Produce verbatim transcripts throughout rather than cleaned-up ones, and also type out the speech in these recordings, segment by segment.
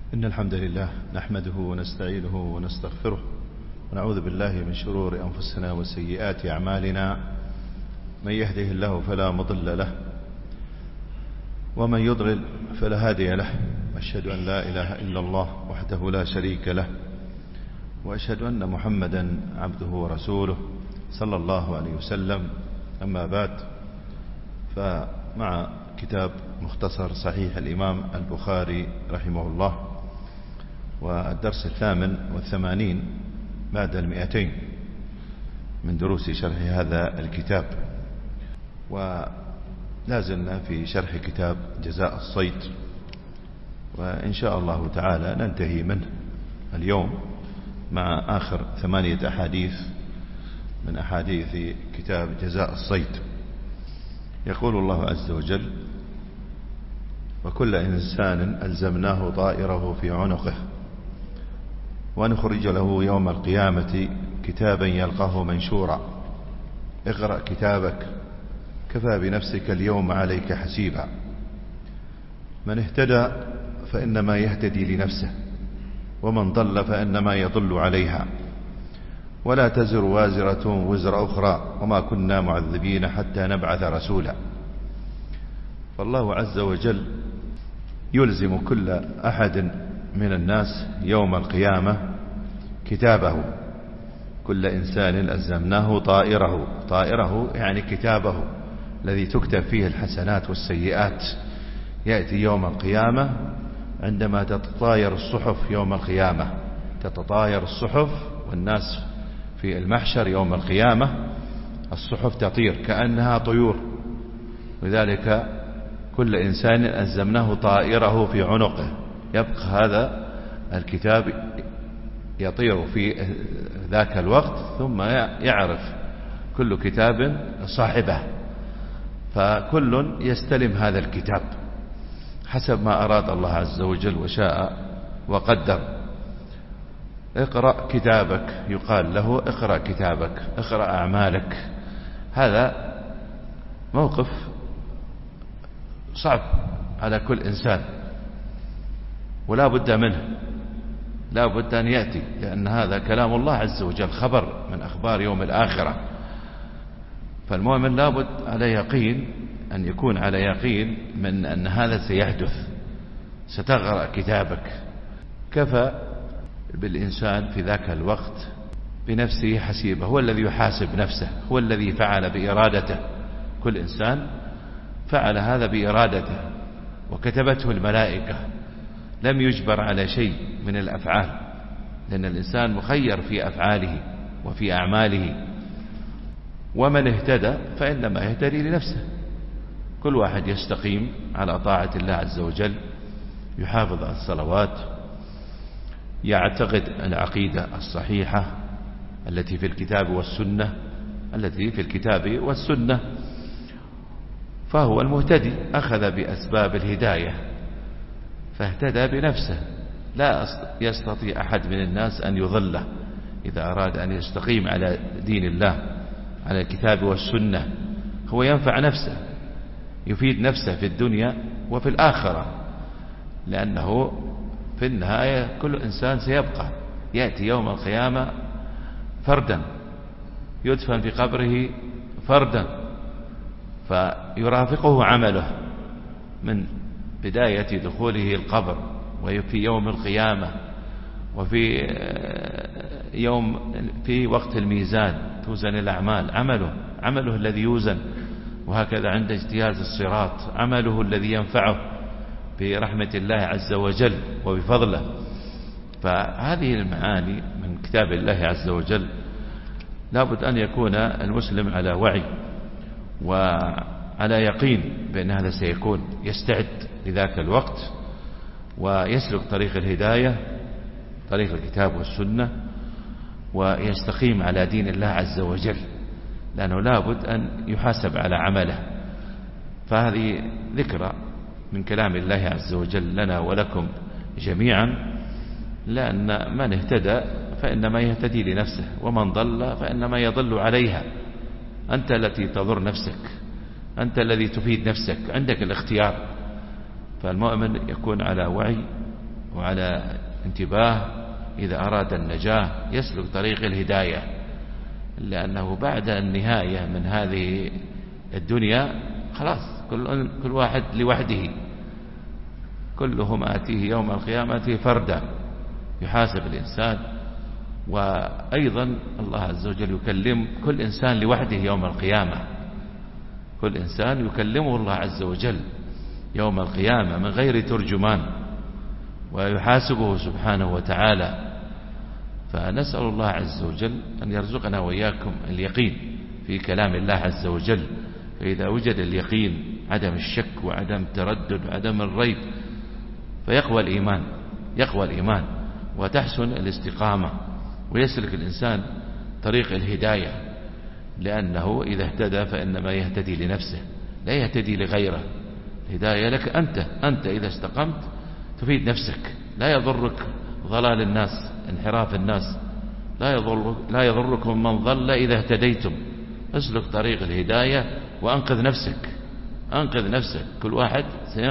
إن الحمد لله نحمده ونستعينه ونستغفره ونعوذ بالله من شرور أنفسنا وسيئات أعمالنا. من يهده الله فلا مضل له ومن يضلل فلا هادي له، وأشهد أن لا إله إلا الله وحده لا شريك له، وأشهد أن محمدا عبده ورسوله صلى الله عليه وسلم. أما بعد، فمع كتاب مختصر صحيح الإمام البخاري رحمه الله، والدرس الثامن والثمانين بعد المئتين من دروس شرح هذا الكتاب، ولازلنا في شرح كتاب جزاء الصيد، وإن شاء الله تعالى ننتهي منه اليوم مع آخر ثمانية أحاديث من أحاديث كتاب جزاء الصيد. يقول الله عز وجل: وكل إنسان ألزمناه طائره في عنقه ونخرج له يوم القيامة كتابا يلقاه منشورا اقرأ كتابك كفى بنفسك اليوم عليك حسيبا. من اهتدى فإنما يهتدي لنفسه، ومن ضل فإنما يضل عليها، ولا تزر وازرة وزر أخرى، وما كنا معذبين حتى نبعث رسولا. فالله عز وجل يلزم كل أحد من الناس يوم القيامة كتابه. كل إنسان ألزمناه طائره، طائره يعني كتابه الذي تكتب فيه الحسنات والسيئات. يأتي يوم القيامة عندما تتطاير الصحف يوم القيامة، تتطاير الصحف، والناس في المحشر يوم القيامة الصحف تطير كأنها طيور. لذلك كل إنسان ألزمناه طائره في عنقه، يبقى هذا الكتاب يطير في ذاك الوقت، ثم يعرف كل كتاب صاحبه، فكل يستلم هذا الكتاب حسب ما أراد الله عز وجل وشاء وقدر. اقرأ كتابك، يقال له اقرأ كتابك، اقرأ أعمالك. هذا موقف صعب على كل إنسان ولا بد منه، لا بد أن يأتي، لأن هذا كلام الله عز وجل، خبر من أخبار يوم الآخرة. فالمؤمن لا بد على يقين أن يكون على يقين من أن هذا سيحدث. ستقرأ كتابك. كفى بالإنسان في ذاك الوقت بنفسه حسيبه، هو الذي يحاسب نفسه، هو الذي فعل بإرادته. كل إنسان فعل هذا بإرادته وكتبته الملائكة، لم يجبر على شيء من الأفعال، لأن الإنسان مخير في أفعاله وفي أعماله. ومن اهتدى فإنما يهتدي لنفسه. كل واحد يستقيم على طاعة الله عز وجل، يحافظ على الصلوات، يعتقد العقيدة الصحيحة التي في الكتاب والسنة، التي في الكتاب والسنة، فهو المهتدي، أخذ بأسباب الهداية فاهتدى بنفسه. لا يستطيع أحد من الناس أن يضله إذا أراد أن يستقيم على دين الله، على الكتاب والسنة. هو ينفع نفسه، يفيد نفسه في الدنيا وفي الآخرة، لأنه في النهاية كل إنسان سيبقى، يأتي يوم القيامة فردا، يدفن في قبره فردا، فيرافقه عمله من بداية دخوله القبر، وفي يوم القيامة، وفي يوم في وقت الميزان توزن الأعمال، عمله عمله الذي يوزن. وهكذا عند اجتياز الصراط عمله الذي ينفعه برحمة الله عز وجل وبفضله. فهذه المعاني من كتاب الله عز وجل لابد أن يكون المسلم على وعي وعلى يقين بأن هذا سيكون، يستعد لذاك الوقت ويسلك طريق الهداية، طريق الكتاب والسنة، ويستقيم على دين الله عز وجل، لأنه لابد أن يحاسب على عمله. فهذه ذكرى من كلام الله عز وجل لنا ولكم جميعا، لأن من اهتدى فإنما يهتدي لنفسه، ومن ضل فإنما يضل عليها. أنت التي تضر نفسك، أنت الذي تفيد نفسك، عندك الاختيار. فالمؤمن يكون على وعي وعلى انتباه إذا أراد النجاة يسلك طريق الهداية، لأنه بعد النهاية من هذه الدنيا خلاص كل, كل واحد لوحده، كلهم آتيه يوم القيامة فردا، يحاسب الإنسان. وأيضا الله عز وجل يكلم كل إنسان لوحده يوم القيامة، كل إنسان يكلمه الله عز وجل يوم القيامة من غير ترجمان، ويحاسبه سبحانه وتعالى. فنسأل الله عز وجل أن يرزقنا وإياكم اليقين في كلام الله عز وجل. فإذا وجد اليقين، عدم الشك وعدم التردد وعدم الريب، فيقوى الإيمان، يقوى الإيمان وتحسن الاستقامة، ويسلك الإنسان طريق الهداية، لأنه إذا اهتدى فإنما يهتدي لنفسه لا يهتدي لغيره. الهداية لك أنت، أنت إذا استقمت تفيد نفسك، لا يضرك ضلال الناس، انحراف الناس، لا يضرك لا يضركم من ضل إذا اهتديتم. اسلك طريق الهداية وأنقذ نفسك، أنقذ نفسك. كل واحد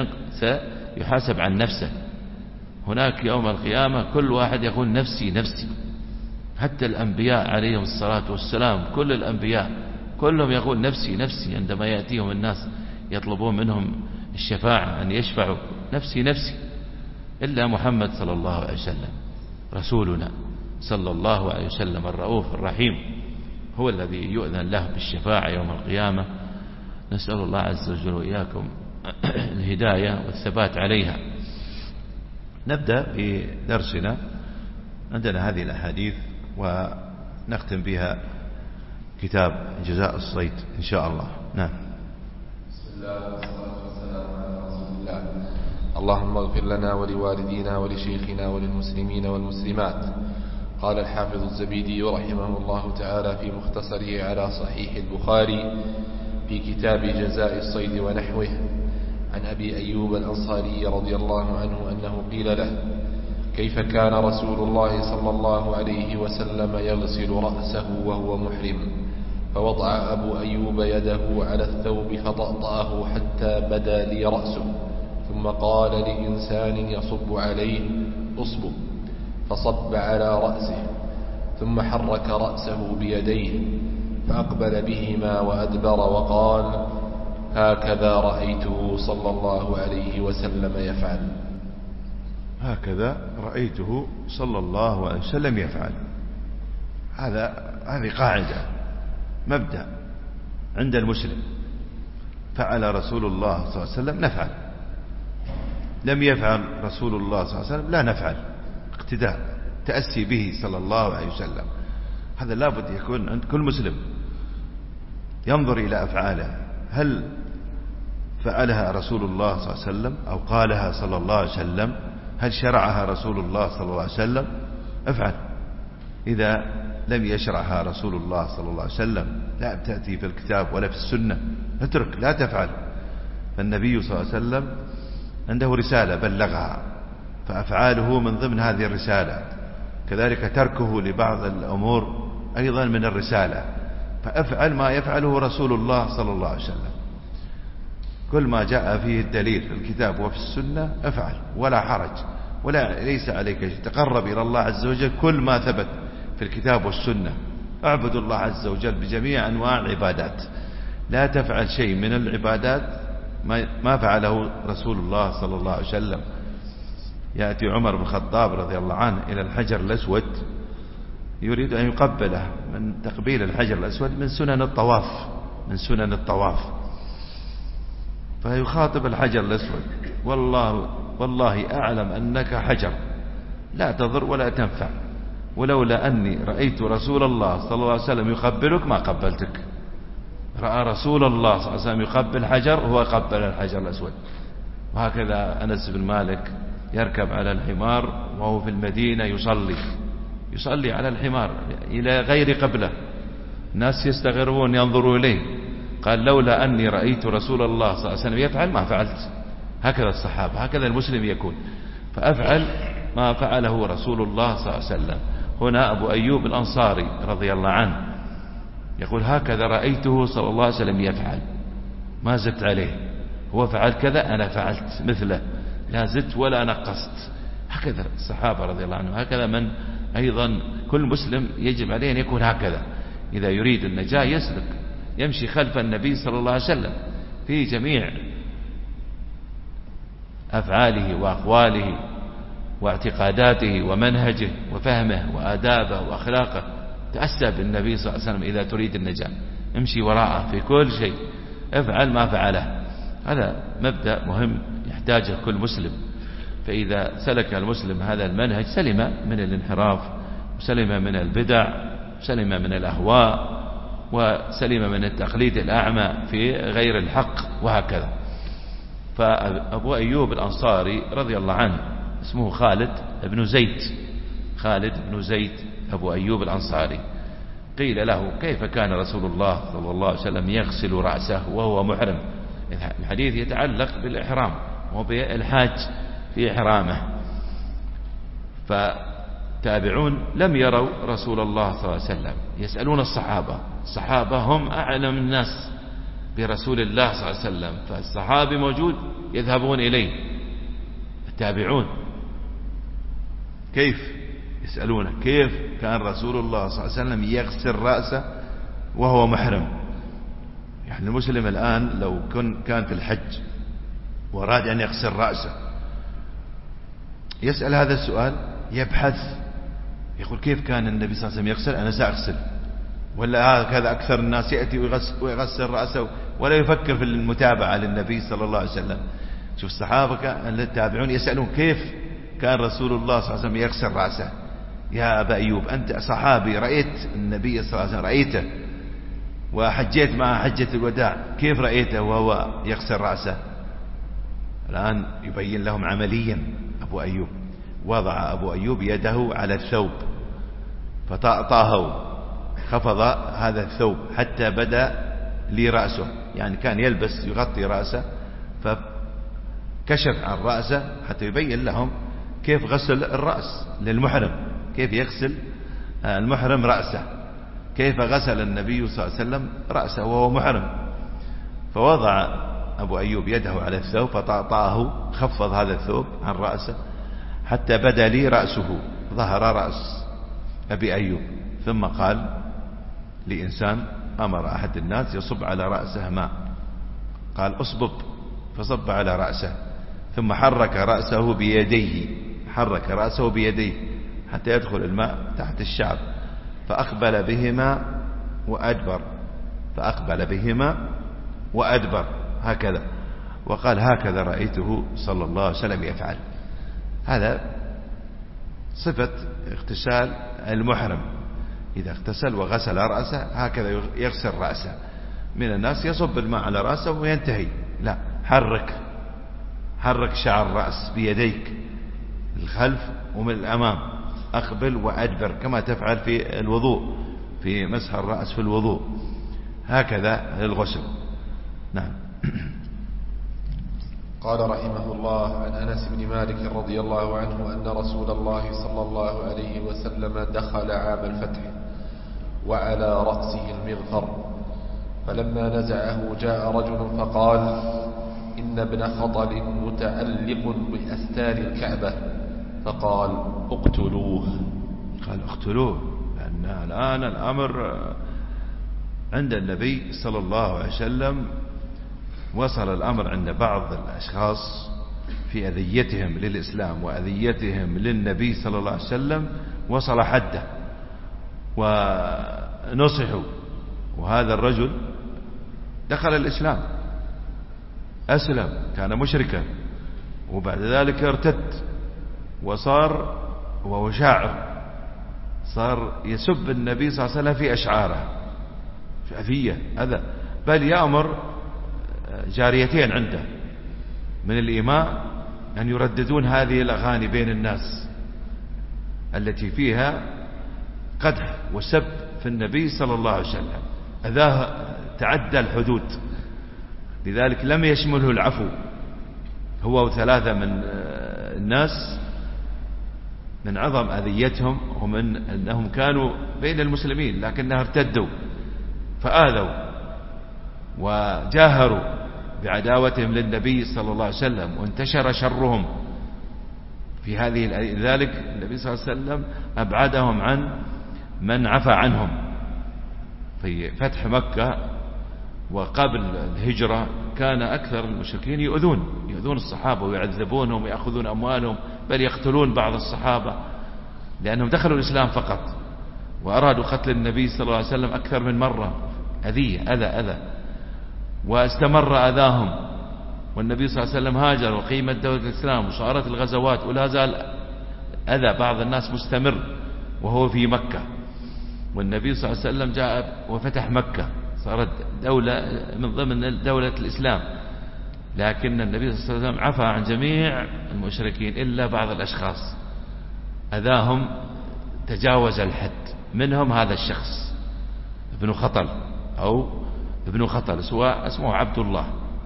سيحاسب عن نفسه هناك يوم القيامة، كل واحد يقول نفسي نفسي. حتى الأنبياء عليهم الصلاة والسلام، كل الأنبياء كلهم يقول نفسي نفسي، عندما يأتيهم الناس يطلبون منهم الشفاعة أن يشفعوا نفسي نفسي، إلا محمد صلى الله عليه وسلم رسولنا صلى الله عليه وسلم الرؤوف الرحيم هو الذي يؤذن له بالشفاعة يوم القيامة. نسأل الله عز وجل وإياكم الهداية والثبات عليها. نبدأ بدرسنا. عندنا هذه الأحاديث ونختم بها كتاب جزاء الصيد إن شاء الله. نعم. بسم الله والصلاة والسلام على رسول الله. اللهم اغفر لنا ولوالدينا ولشيخنا وللمسلمين والمسلمات. قال الحافظ الزبيدي رحمه الله تعالى في مختصره على صحيح البخاري في كتاب جزاء الصيد ونحوه عن أبي أيوب الأنصاري رضي الله عنه أنه قيل له: كيف كان رسول الله صلى الله عليه وسلم يغسل رأسه وهو محرم؟ فوضع أبو أيوب يده على الثوب فطأطأه حتى بدا لي رأسه، ثم قال لإنسان يصب عليه: اصبب، فصب على رأسه، ثم حرك رأسه بيديه فأقبل بهما وأدبر وقال: هكذا رأيته صلى الله عليه وسلم يفعل. هكذا رأيته صلى الله عليه وسلم يفعل. هذا هذه قاعدة، مبدأ عند المسلم. فعل رسول الله صلى الله عليه وسلم نفعل، لم يفعل رسول الله صلى الله عليه وسلم لا نفعل. اقتداء، تأسي به صلى الله عليه وسلم. هذا لابد يكون عند كل مسلم، ينظر إلى أفعاله، هل فعلها رسول الله صلى الله عليه وسلم أو قالها صلى الله عليه وسلم؟ هل شرعها رسول الله صلى الله عليه وسلم؟ افعل. إذا لم يشرعها رسول الله صلى الله عليه وسلم، لا تأتي في الكتاب ولا في السنة، اترك، لا تفعل. فالنبي صلى الله عليه وسلم عنده رسالة بلغها، فأفعاله من ضمن هذه الرسالة، كذلك تركه لبعض الأمور أيضا من الرسالة. فأفعل ما يفعله رسول الله صلى الله عليه وسلم، كل ما جاء فيه الدليل في الكتاب وفي السنة افعل ولا حرج، ولا ليس عليك شيء. تقرب إلى الله عز وجل كل ما ثبت في الكتاب والسنة. اعبد الله عز وجل بجميع أنواع العبادات، لا تفعل شيء من العبادات ما فعله رسول الله صلى الله عليه وسلم. يأتي عمر بن الخطاب رضي الله عنه إلى الحجر الأسود يريد أن يقبله، من تقبيل الحجر الأسود من سنن الطواف، من سنن الطواف. فيخاطب الحجر الأسود: والله والله أعلم أنك حجر لا تضر ولا تنفع، ولولا أني رأيت رسول الله صلى الله عليه وسلم يقبلك ما قبلتك. رأى رسول الله صلى الله عليه وسلم يقبل حجر، هو قبل الحجر الأسود. وهكذا أنس بن مالك يركب على الحمار وهو في المدينة يصلي يصلي على الحمار إلى غير قبله، الناس يستغربون ينظروا إليه، قال: لولا أني رأيت رسول الله صلى الله عليه وسلم يفعل ما فعلت. هكذا الصحابة، هكذا المسلم يكون. فأفعل ما فعله رسول الله صلى الله عليه وسلم. هنا أبو أيوب الأنصاري رضي الله عنه يقول: هكذا رأيته صلى الله عليه وسلم يفعل، ما زدت عليه. هو فعل كذا، أنا فعلت مثله، لا زدت ولا نقصت. هكذا الصحابة رضي الله عنهم، هكذا من أيضا كل مسلم يجب عليه أن يكون هكذا. إذا يريد النجاة يسلك يمشي خلف النبي صلى الله عليه وسلم في جميع أفعاله وأقواله واعتقاداته ومنهجه وفهمه وآدابه وأخلاقه. تأسى بالنبي صلى الله عليه وسلم إذا تريد النجاة، امشي وراءه في كل شيء، افعل ما فعله. هذا مبدأ مهم يحتاجه كل مسلم. فإذا سلك المسلم هذا المنهج سلم من الانحراف، وسلم من البدع، سلم من الأهواء، وسلم من التقليد الأعمى في غير الحق، وهكذا. فأبو أيوب الأنصاري رضي الله عنه اسمه خالد بن زيد، خالد بن زيد أبو أيوب الأنصاري. قيل له: كيف كان رسول الله صلى الله عليه وسلم يغسل رأسه وهو محرم؟ الحديث يتعلق بالإحرام وبالحاج في إحرامه. فتابعون لم يروا رسول الله صلى الله عليه وسلم، يسألون الصحابة، الصحابة هم أعلم الناس برسول الله صلى الله عليه وسلم، فالصحابي موجود يذهبون إليه. التابعون كيف يسألونه كيف كان رسول الله صلى الله عليه وسلم يغسل رأسه وهو محرم؟ يعني المسلم الآن لو كان في الحج وأراد أن يغسل رأسه يسأل هذا السؤال، يبحث، يقول: كيف كان النبي صلى الله عليه وسلم يغسل؟ أنا سأغسل. ولا هكذا أكثر الناس يأتي ويغسل رأسه ولا يفكر في المتابعة للنبي صلى الله عليه وسلم. شوف الصحابة التابعون يسألون: كيف كان رسول الله صلى الله عليه وسلم يغسل رأسه؟ يا أبا أيوب، أنت صحابي رأيت النبي صلى الله عليه وسلم، رأيته وحجيت مع حجة الوداع، كيف رأيته وهو يغسل رأسه؟ الآن يبين لهم عمليا. أبو أيوب وضع أبو أيوب يده على الثوب فطأطاه، خفض هذا الثوب حتى بدأ لي رأسه، يعني كان يلبس يغطي رأسه، فكشف عن رأسه حتى يبين لهم كيف غسل الرأس للمحرم، كيف يغسل المحرم رأسه، كيف غسل النبي صلى الله عليه وسلم رأسه وهو محرم. فوضع أبو أيوب يده على الثوب فطأطاه، خفض هذا الثوب عن رأسه حتى بدا لي رأسه، ظهر رأس أبي أيوب. ثم قال لإنسان، أمر أحد الناس يصب على رأسه ماء، قال: أصبب، فصب على رأسه، ثم حرك رأسه بيديه، حرك رأسه بيديه حتى يدخل الماء تحت الشعر، فأقبل بهما وأدبر، فأقبل بهما وأدبر هكذا، وقال: هكذا رأيته صلى الله عليه وسلم يفعل. هذا صفة اغتسال المحرم، إذا اغتسل وغسل رأسه هكذا يغسل رأسه. من الناس يصب الماء على رأسه وينتهي، لا، حرك حرك شعر الرأس بيديك الخلف ومن الأمام، أقبل وأدبر، كما تفعل في الوضوء، في مسح الرأس في الوضوء، هكذا للغسل. نعم. قال رحمه الله: عن أنس بن مالك رضي الله عنه أن رسول الله صلى الله عليه وسلم دخل عام الفتح وعلى رأسه المغفر، فلما نزعه جاء رجل فقال: إن ابن خطل متعلق بأستار الكعبة، فقال: اقتلوه. قال: اقتلوه، لأن الآن الأمر عند النبي صلى الله عليه وسلم، وصل الأمر عند بعض الأشخاص في أذيتهم للإسلام وأذيتهم للنبي صلى الله عليه وسلم، وصل حده ونصحوا. وهذا الرجل دخل الإسلام، أسلم، كان مشركا، وبعد ذلك ارتد وصار وهو شاعر، صار يسب النبي صلى الله عليه وسلم في أشعاره، في أذية هذا، بل يأمر جاريتين عنده من الإماء أن يرددون هذه الأغاني بين الناس التي فيها قدح وسب في النبي صلى الله عليه وسلم، أذاه تعدى الحدود. لذلك لم يشمله العفو، هو وثلاثة من الناس، من عظم أذيتهم ومن أنهم كانوا بين المسلمين لكنهم ارتدوا فآذوا وجاهروا بعداوتهم للنبي صلى الله عليه وسلم، وانتشر شرهم في هذه. لذلك النبي صلى الله عليه وسلم أبعدهم عن من عفى عنهم. في فتح مكة وقبل الهجرة كان أكثر المشركين يؤذون يؤذون الصحابة ويعذبونهم ويأخذون أموالهم، بل يقتلون بعض الصحابة لأنهم دخلوا الإسلام فقط، وأرادوا قتل النبي صلى الله عليه وسلم أكثر من مرة، أذية أذى أذى واستمر أذاهم. والنبي صلى الله عليه وسلم هاجر وقيمت دولة الإسلام وصارت الغزوات، ولا زال أذى بعض الناس مستمر وهو في مكة. والنبي صلى الله عليه وسلم جاء وفتح مكة، صارت دولة من ضمن دولة الإسلام، لكن النبي صلى الله عليه وسلم عفى عن جميع المشركين إلا بعض الأشخاص أذاهم تجاوز الحد، منهم هذا الشخص ابن خطل أو ابن خطل، سواء اسمه عبد الله،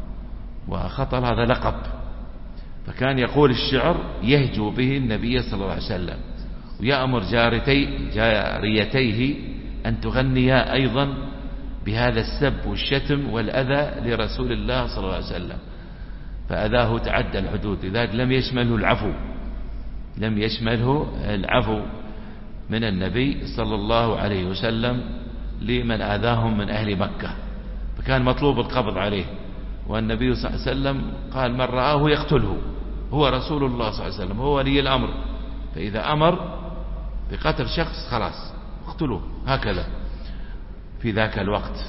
وخطل هذا لقب. فكان يقول الشعر يهجو به النبي صلى الله عليه وسلم، ويأمر جارتي جاريتيه أن تغنيا أيضا بهذا السب والشتم والأذى لرسول الله صلى الله عليه وسلم. فأذاه تعدى الحدود، لذلك لم يشمله العفو لم يشمله العفو من النبي صلى الله عليه وسلم لمن آذاهم من أهل مكة، فكان مطلوب القبض عليه. والنبي صلى الله عليه وسلم قال من رآه يقتله، هو رسول الله صلى الله عليه وسلم، هو ولي الأمر، فإذا أمر بقتل شخص خلاص اقتلوه، هكذا في ذاك الوقت.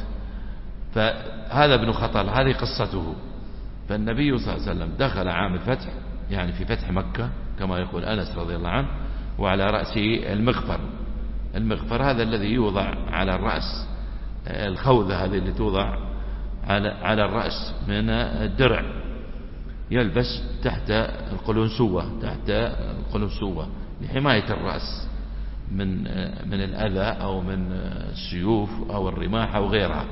فهذا ابن خطل، هذه قصته. فالنبي صلى الله عليه وسلم دخل عام الفتح، يعني في فتح مكة كما يقول أنس رضي الله عنه، وعلى رأسه المغفر. المغفر هذا الذي يوضع على الرأس، الخوذة هذه اللي توضع على على الرأس من الدرع، يلبس تحت القلنسوة تحت القلنسوة لحماية الرأس من من الأذى أو من السيوف أو الرماح أو غيرها.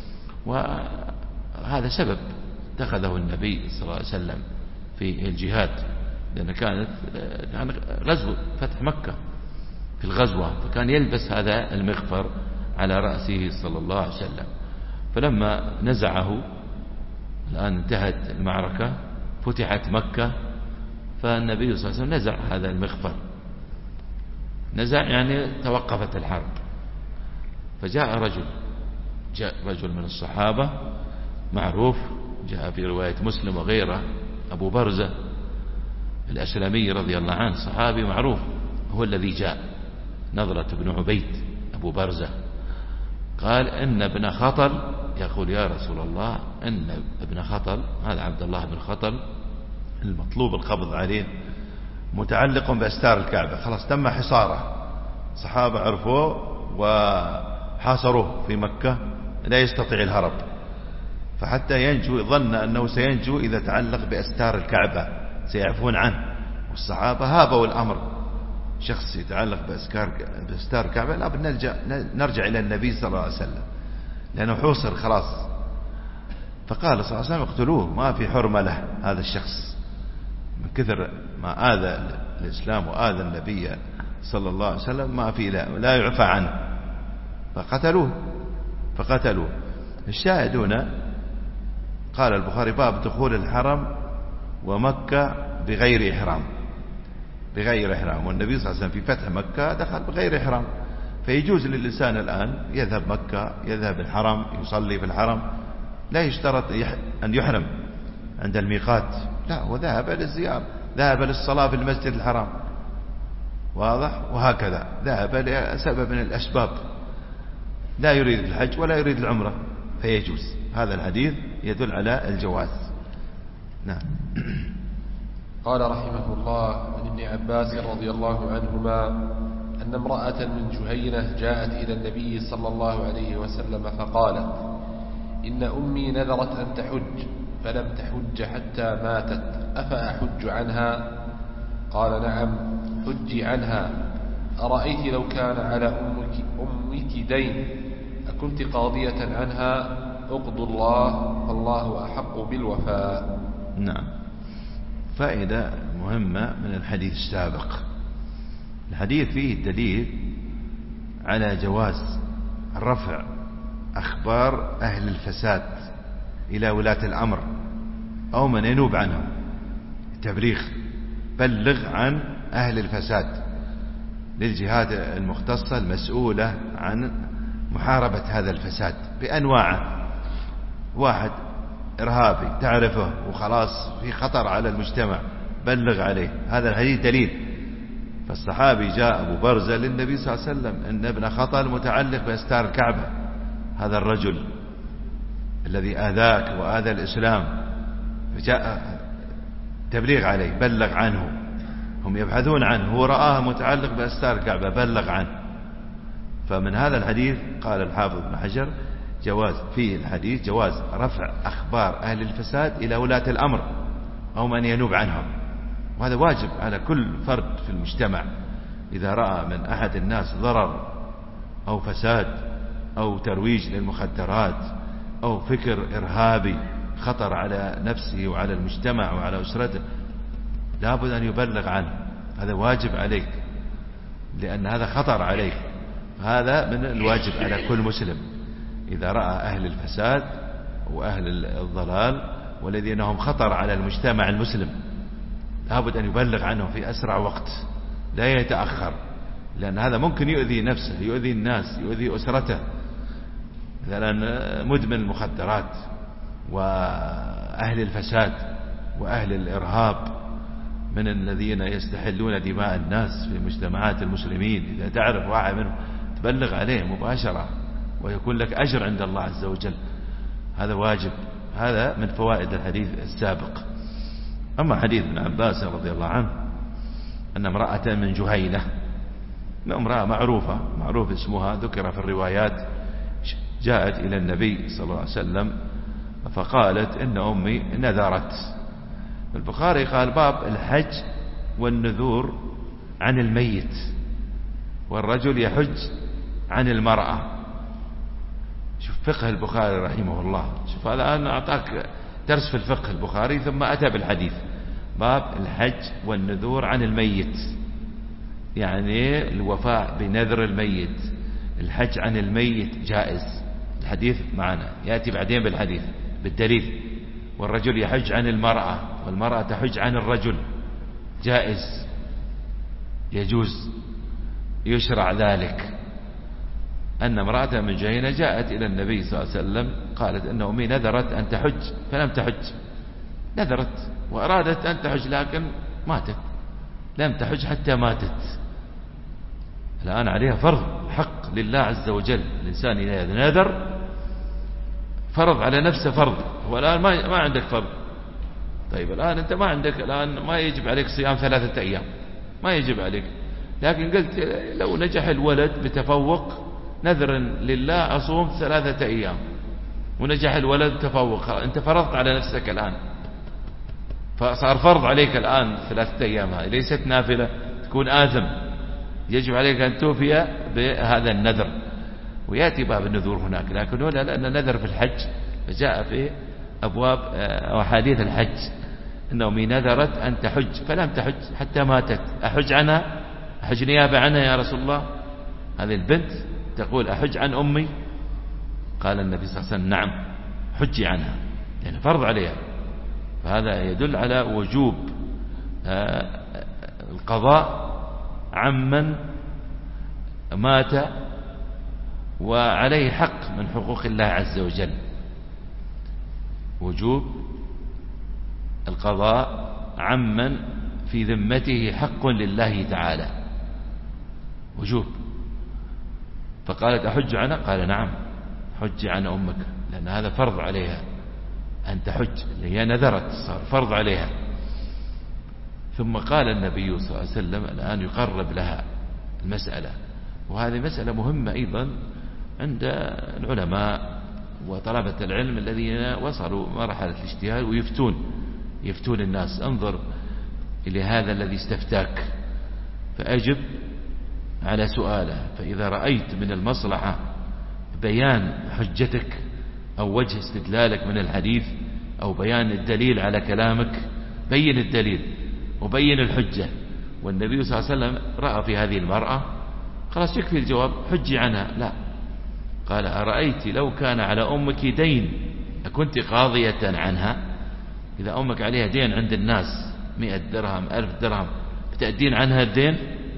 وهذا سبب اتخذه النبي صلى الله عليه وسلم في الجهاد، لأن كانت يعني غزو فتح مكة في الغزوة، فكان يلبس هذا المغفر على رأسه صلى الله عليه وسلم. فلما نزعه، الآن انتهت المعركة فتحت مكة، فالنبي صلى الله عليه وسلم نزع هذا المغفر، نزع يعني توقفت الحرب. فجاء رجل جاء رجل من الصحابة معروف، جاء في رواية مسلم وغيره، أبو برزة الأسلمي رضي الله عنه، صحابي معروف، هو الذي جاء، نضرة بن عبيد أبو برزة. قال إن ابن خطل يقول يا رسول الله إن ابن خطل، هذا عبد الله بن خطل المطلوب القبض عليه، متعلق بأستار الكعبة، خلاص تم حصاره، صحابة عرفوه وحاصروه في مكة، لا يستطيع الهرب. فحتى ينجو ظن أنه سينجو إذا تعلق بأستار الكعبة سيعفون عنه، والصحابة هابوا الأمر، شخص يتعلق بأستار الكعبة لا بد نرجع, نرجع إلى النبي صلى الله عليه وسلم لأنه حوصر خلاص. فقال صلى الله عليه وسلم اقتلوه، ما في حرمة له هذا الشخص، من كثر ما آذى الإسلام وآذى النبي صلى الله عليه وسلم ما في لا, لا يعفى عنه. فقتلوه فقتلوه الشاهد هنا قال البخاري باب دخول الحرم ومكة بغير إحرام، بغير إحرام. والنبي صلى الله عليه وسلم في فتح مكة دخل بغير إحرام، فيجوز للإنسان الآن يذهب مكة، يذهب الحرم، يصلي في الحرم، لا يشترط أن يحرم عند الميقات، لا، وذهب للزيارة، ذهب للصلاة في المسجد الحرام، واضح، وهكذا ذهب لسبب من الأسباب، لا يريد الحج ولا يريد العمرة فيجوز. هذا الحديث يدل على الجواز. نعم. قال رحمه الله عن ابن عباس رضي الله عنهما أن امرأة من جهينة جاءت إلى النبي صلى الله عليه وسلم فقالت إن أمي نذرت أن تحج فلم تحج حتى ماتت، أفأحج عنها؟ قال نعم، حجي عنها. أرأيت لو كان على أمك, أمك دين أكنت قاضية عنها؟ اقضوا الله فالله أحق بالوفاء. نعم. فائدة مهمة من الحديث السابق. الحديث فيه دليل على جواز رفع أخبار أهل الفساد إلى ولاة الأمر أو من ينوب عنهم، التبليغ بلغ عن أهل الفساد للجهات المختصة المسؤولة عن محاربة هذا الفساد بأنواعه. واحد إرهابي تعرفه وخلاص في خطر على المجتمع، بلغ عليه. هذا الحديث دليل. فالصحابي جاء أبو برزة للنبي صلى الله عليه وسلم إن ابن خطل متعلق بأستار الكعبة، هذا الرجل الذي آذاك وآذى الإسلام، فجاء تبليغ عليه، بلغ عنه. هم يبحثون عنه، هو رآه متعلق بأستار الكعبة، بلغ عنه. فمن هذا الحديث قال الحافظ ابن حجر جواز فيه الحديث جواز رفع أخبار أهل الفساد إلى ولاة الأمر أو من ينوب عنهم، وهذا واجب على كل فرد في المجتمع. إذا رأى من أحد الناس ضرر أو فساد أو ترويج للمخدرات أو فكر إرهابي خطر على نفسه وعلى المجتمع وعلى أسرته، لابد أن يبلغ عنه. هذا واجب عليك، لأن هذا خطر عليك. هذا من الواجب على كل مسلم. إذا رأى أهل الفساد وأهل الضلال والذين هم خطر على المجتمع المسلم، لابد أن يبلغ عنهم في أسرع وقت، لا يتأخر، لأن هذا ممكن يؤذي نفسه، يؤذي الناس، يؤذي أسرته. مثلا مدمن المخدرات وأهل الفساد وأهل الإرهاب من الذين يستحلون دماء الناس في مجتمعات المسلمين، إذا تعرف واحد منهم تبلغ عليه مباشرة ويكون لك أجر عند الله عز وجل. هذا واجب. هذا من فوائد الحديث السابق. أما حديث ابن عباس رضي الله عنه أن امرأة من جهينة، امرأة معروفة معروف اسمها، ذكر في الروايات، جاءت إلى النبي صلى الله عليه وسلم فقالت إن أمي نذرت. البخاري قال باب الحج والنذور عن الميت، والرجل يحج عن المرأة. شوف فقه البخاري رحمه الله. شوف هذا أنا أعطاك درس في الفقه البخاري ثم أتى بالحديث. باب الحج والنذور عن الميت، يعني الوفاء بنذر الميت. الحج عن الميت جائز، الحديث معنا يأتي بعدين بالحديث بالدليل. والرجل يحج عن المرأة والمرأة تحج عن الرجل، جائز، يجوز، يشرع ذلك. أن امرأة من جهينة جاءت إلى النبي صلى الله عليه وسلم قالت أن أمي نذرت أن تحج فلم تحج، نذرت وأرادت أن تحج لكن ماتت، لم تحج حتى ماتت. الآن عليها فرض حق لله عز وجل. الإنسان إذا نذر فرض على نفسه فرض، هو الآن ما, ما عندك فرض. طيب الآن أنت ما عندك، الآن ما يجب عليك صيام ثلاثة أيام، ما يجب عليك، لكن قلت لو نجح الولد بتفوق نذرا لله أصوم ثلاثة أيام، ونجح الولد بتفوق، أنت فرضت على نفسك الآن، فصار فرض عليك الآن ثلاثة أيام. هذه ليست نافلة تكون آثم، يجب عليك أن توفي بهذا النذر. ويأتي باب النذور هناك، لكن هنا لأن النذر في الحج فجاء في أبواب أو أحاديث الحج أن أمي نذرت أن تحج فلم تحج حتى ماتت، أحج عنها، أحج نيابة عنها يا رسول الله. هذه البنت تقول أحج عن أمي، قال النبي صلى الله عليه وسلم نعم حجي عنها، يعني فرض عليها. فهذا يدل على وجوب القضاء عمن مات وعليه حق من حقوق الله عز وجل، وجوب القضاء عمن في ذمته حق لله تعالى، وجوب. فقالت أحج عنها، قال نعم حج عن أمك، لأن هذا فرض عليها أن تحج، هي نذرت صار فرض عليها. ثم قال النبي صلى الله عليه وسلم الآن يقرب لها المسألة، وهذه مسألة مهمة أيضا عند العلماء وطلبة العلم الذين وصلوا مرحلة الاجتهاد ويفتون يفتون الناس. انظر إلى هذا الذي استفتاك فأجب على سؤاله، فإذا رأيت من المصلحة بيان حجتك أو وجه استدلالك من الحديث أو بيان الدليل على كلامك، بين الدليل وبين الحجة. والنبي صلى الله عليه وسلم رأى في هذه المرأة خلاص يكفي الجواب حجي عنها، لا، قال أرأيت لو كان على أمك دين أكنت قاضية عنها؟ إذا أمك عليها دين عند الناس مئة درهم ألف درهم بتأدين عنها الدين.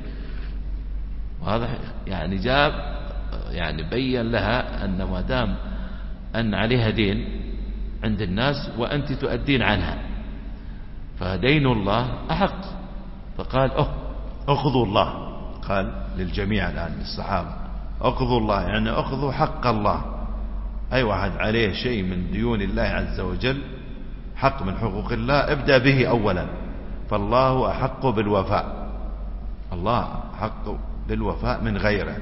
واضح يعني جاب يعني بين لها أن ما دام أن عليها دين عند الناس وأنت تؤدين عنها فدين الله أحق. فقال أه أخذوا الله، قال للجميع الآن للصحابة أخذوا الله، يعني أخذوا حق الله. أي واحد عليه شيء من ديون الله عز وجل، حق من حقوق الله، ابدأ به أولا، فالله أحق بالوفاء، الله أحق بالوفاء من غيره.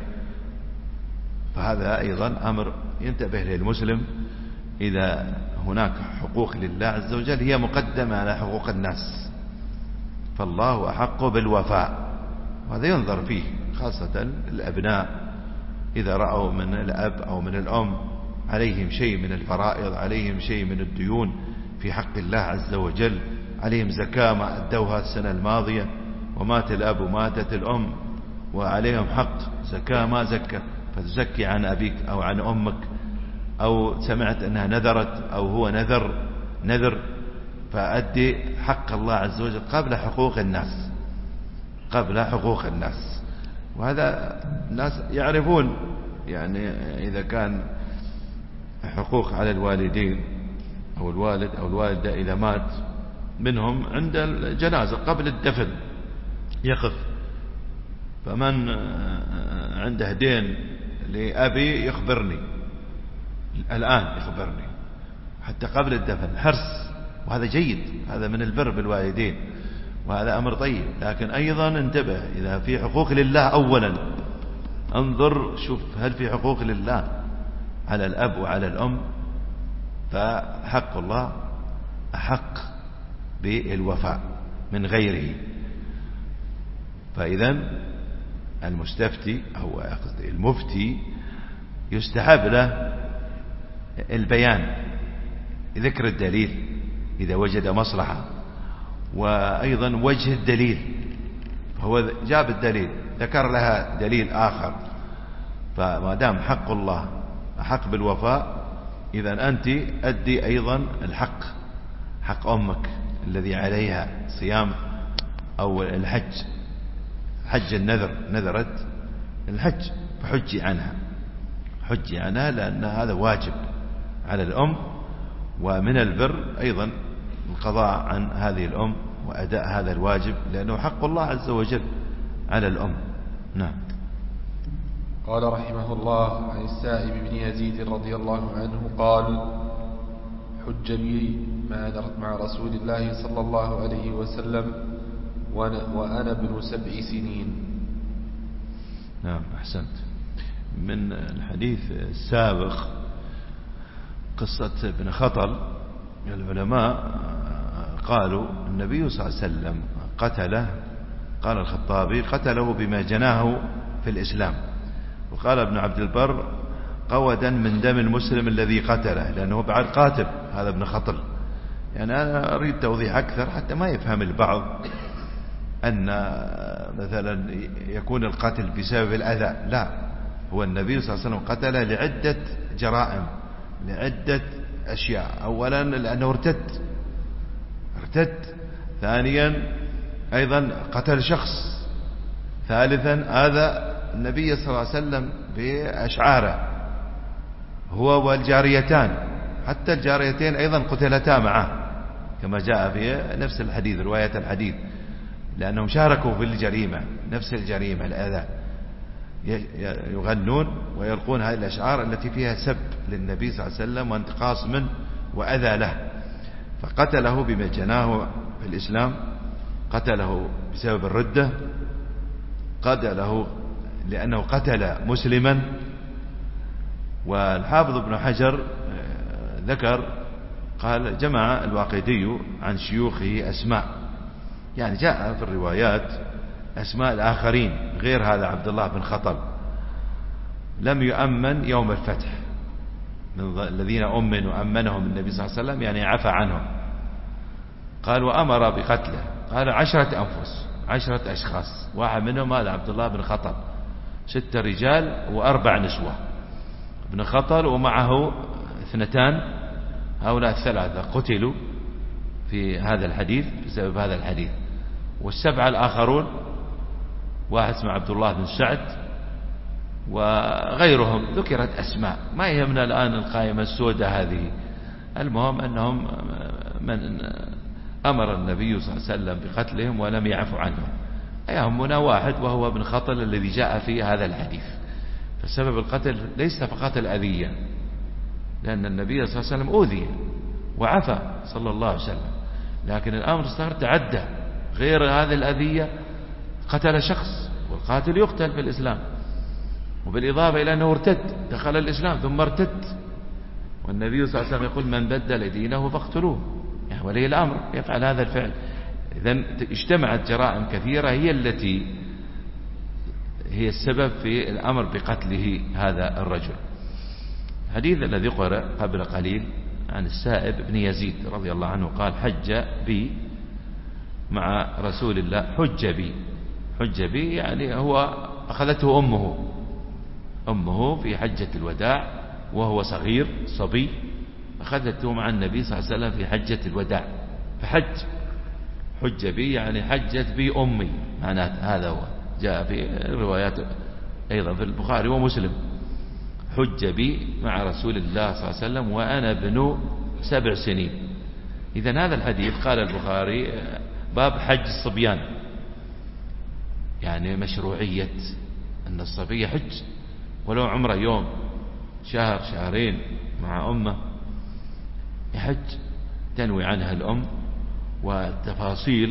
فهذا أيضا أمر ينتبه له المسلم، إذا هناك حقوق لله عز وجل هي مقدمة على حقوق الناس، فالله أحق بالوفاء. وهذا ينظر فيه خاصة الأبناء إذا رأوا من الأب أو من الأم عليهم شيء من الفرائض، عليهم شيء من الديون في حق الله عز وجل، عليهم زكاة ما أدوها السنة الماضية ومات الأب وماتت الأم وعليهم حق زكاة ما زكى، فتزكي عن أبيك أو عن أمك، أو سمعت أنها نذرت أو هو نذر نذر فأدي حق الله عز وجل قبل حقوق الناس، قبل حقوق الناس. وهذا الناس يعرفون، يعني إذا كان حقوق على الوالدين أو الوالد أو الوالدة إذا مات منهم عند الجنازة قبل الدفن يقف، فمن عنده دين لأبي يخبرني الآن، يخبرني حتى قبل الدفن، حرص. وهذا جيد، هذا من البر بالوالدين وهذا أمر طيب. لكن أيضا انتبه إذا في حقوق لله أولا، انظر شوف هل في حقوق لله على الأب وعلى الأم، فحق الله أحق بالوفاء من غيره. فإذا المستفتي أو المفتي يستحب له البيان، ذكر الدليل إذا وجد مصلحة، وأيضا وجه الدليل، هو جاب الدليل ذكر لها دليل آخر. فما دام حق الله حق بالوفاء، إذا أنت أدي أيضا الحق، حق أمك الذي عليها صيام أو الحج، حج النذر، نذرت الحج فحجي عنها، حجي عنها لأن هذا واجب على الأم. ومن البر أيضا القضاء عن هذه الأم وأداء هذا الواجب، لأنه حق الله عز وجل على الأم. نعم. قال رحمه الله عن السائب بن يزيد رضي الله عنه قال: حج بي مع رسول الله صلى الله عليه وسلم وأنا ابن سبع سنين. نعم أحسنت. من الحديث السابق قصة ابن خطل، العلماء قالوا النبي صلى الله عليه وسلم قتله، قال الخطابي قتله بما جناه في الإسلام، وقال ابن عبد البر قودا من دم المسلم الذي قتله، لأنه بعد قاتل هذا ابن خطل. يعني أنا أريد توضيح أكثر حتى ما يفهم البعض أن مثلا يكون القتل بسبب الأذى، لا، هو النبي صلى الله عليه وسلم قتله لعدة جرائم، لعدة أشياء. أولا لأنه ارتد ارتد ثانيا أيضا قتل شخص، ثالثا آذى النبي صلى الله عليه وسلم بأشعاره هو والجاريتان، حتى الجاريتين أيضا قتلتا معه كما جاء في نفس الحديث، رواية الحديث، لأنهم شاركوا في الجريمة، نفس الجريمة الأذى، يغنون ويلقون هذه الأشعار التي فيها سب للنبي صلى الله عليه وسلم وانتقاص منه وأذى له. فقتله بما جناه في الإسلام، قتله بسبب الردة، قتله لأنه قتل مسلما. والحافظ ابن حجر ذكر قال جمع الواقدي عن شيوخه أسماء، يعني جاء في الروايات أسماء الآخرين غير هذا عبد الله بن خطل لم يؤمن يوم الفتح، من الذين أمنوا أمنهم النبي صلى الله عليه وسلم، يعني عفى عنهم. قال وأمر بقتله، قال عشرة أنفس، عشرة أشخاص، واحد منهم هذا عبد الله بن خطل، ستة رجال وأربع نسوة، ابن خطل ومعه اثنتان، هؤلاء الثلاثة قتلوا في هذا الحديث بسبب هذا الحديث. والسبعة الآخرون واحد اسمه عبد الله بن سعد وغيرهم ذكرت أسماء، ما يهمنا الآن القائمة السوداء هذه. المهم أنهم من أمر النبي صلى الله عليه وسلم بقتلهم ولم يعفو عنهم. يهمنا واحد وهو ابن خطل الذي جاء في هذا الحديث. فسبب القتل ليس فقط الأذية، لأن النبي صلى الله عليه وسلم أوذي وعفى صلى الله عليه وسلم، لكن الأمر صار تعدى غير هذه الأذية، قتل شخص والقاتل يقتل في الإسلام، وبالإضافة إلى أنه ارتد، دخل الإسلام ثم ارتد، والنبي صلى الله عليه وسلم يقول من بدل دينه فاقتلوه، يعني ولي الأمر يفعل هذا الفعل. إذن اجتمعت جرائم كثيرة هي التي هي السبب في الأمر بقتله هذا الرجل. الحديث الذي قرأ قبل قليل عن السائب بن يزيد رضي الله عنه قال حج بي مع رسول الله. حج بي حج بي يعني هو أخذته أمه أمه في حجة الوداع وهو صغير صبي، أخذته مع النبي صلى الله عليه وسلم في حجة الوداع فحج. حج بي يعني حجت بي أمي، معناه هذا هو، جاء في روايات أيضا في البخاري ومسلم. حج بي مع رسول الله صلى الله عليه وسلم وأنا ابن سبع سنين. إذن هذا الحديث قال البخاري باب حج الصبيان، يعني مشروعية أن الصبي يحج ولو عمره يوم شهر شهرين مع أمه يحج، تنوي عنها الأم. وتفاصيل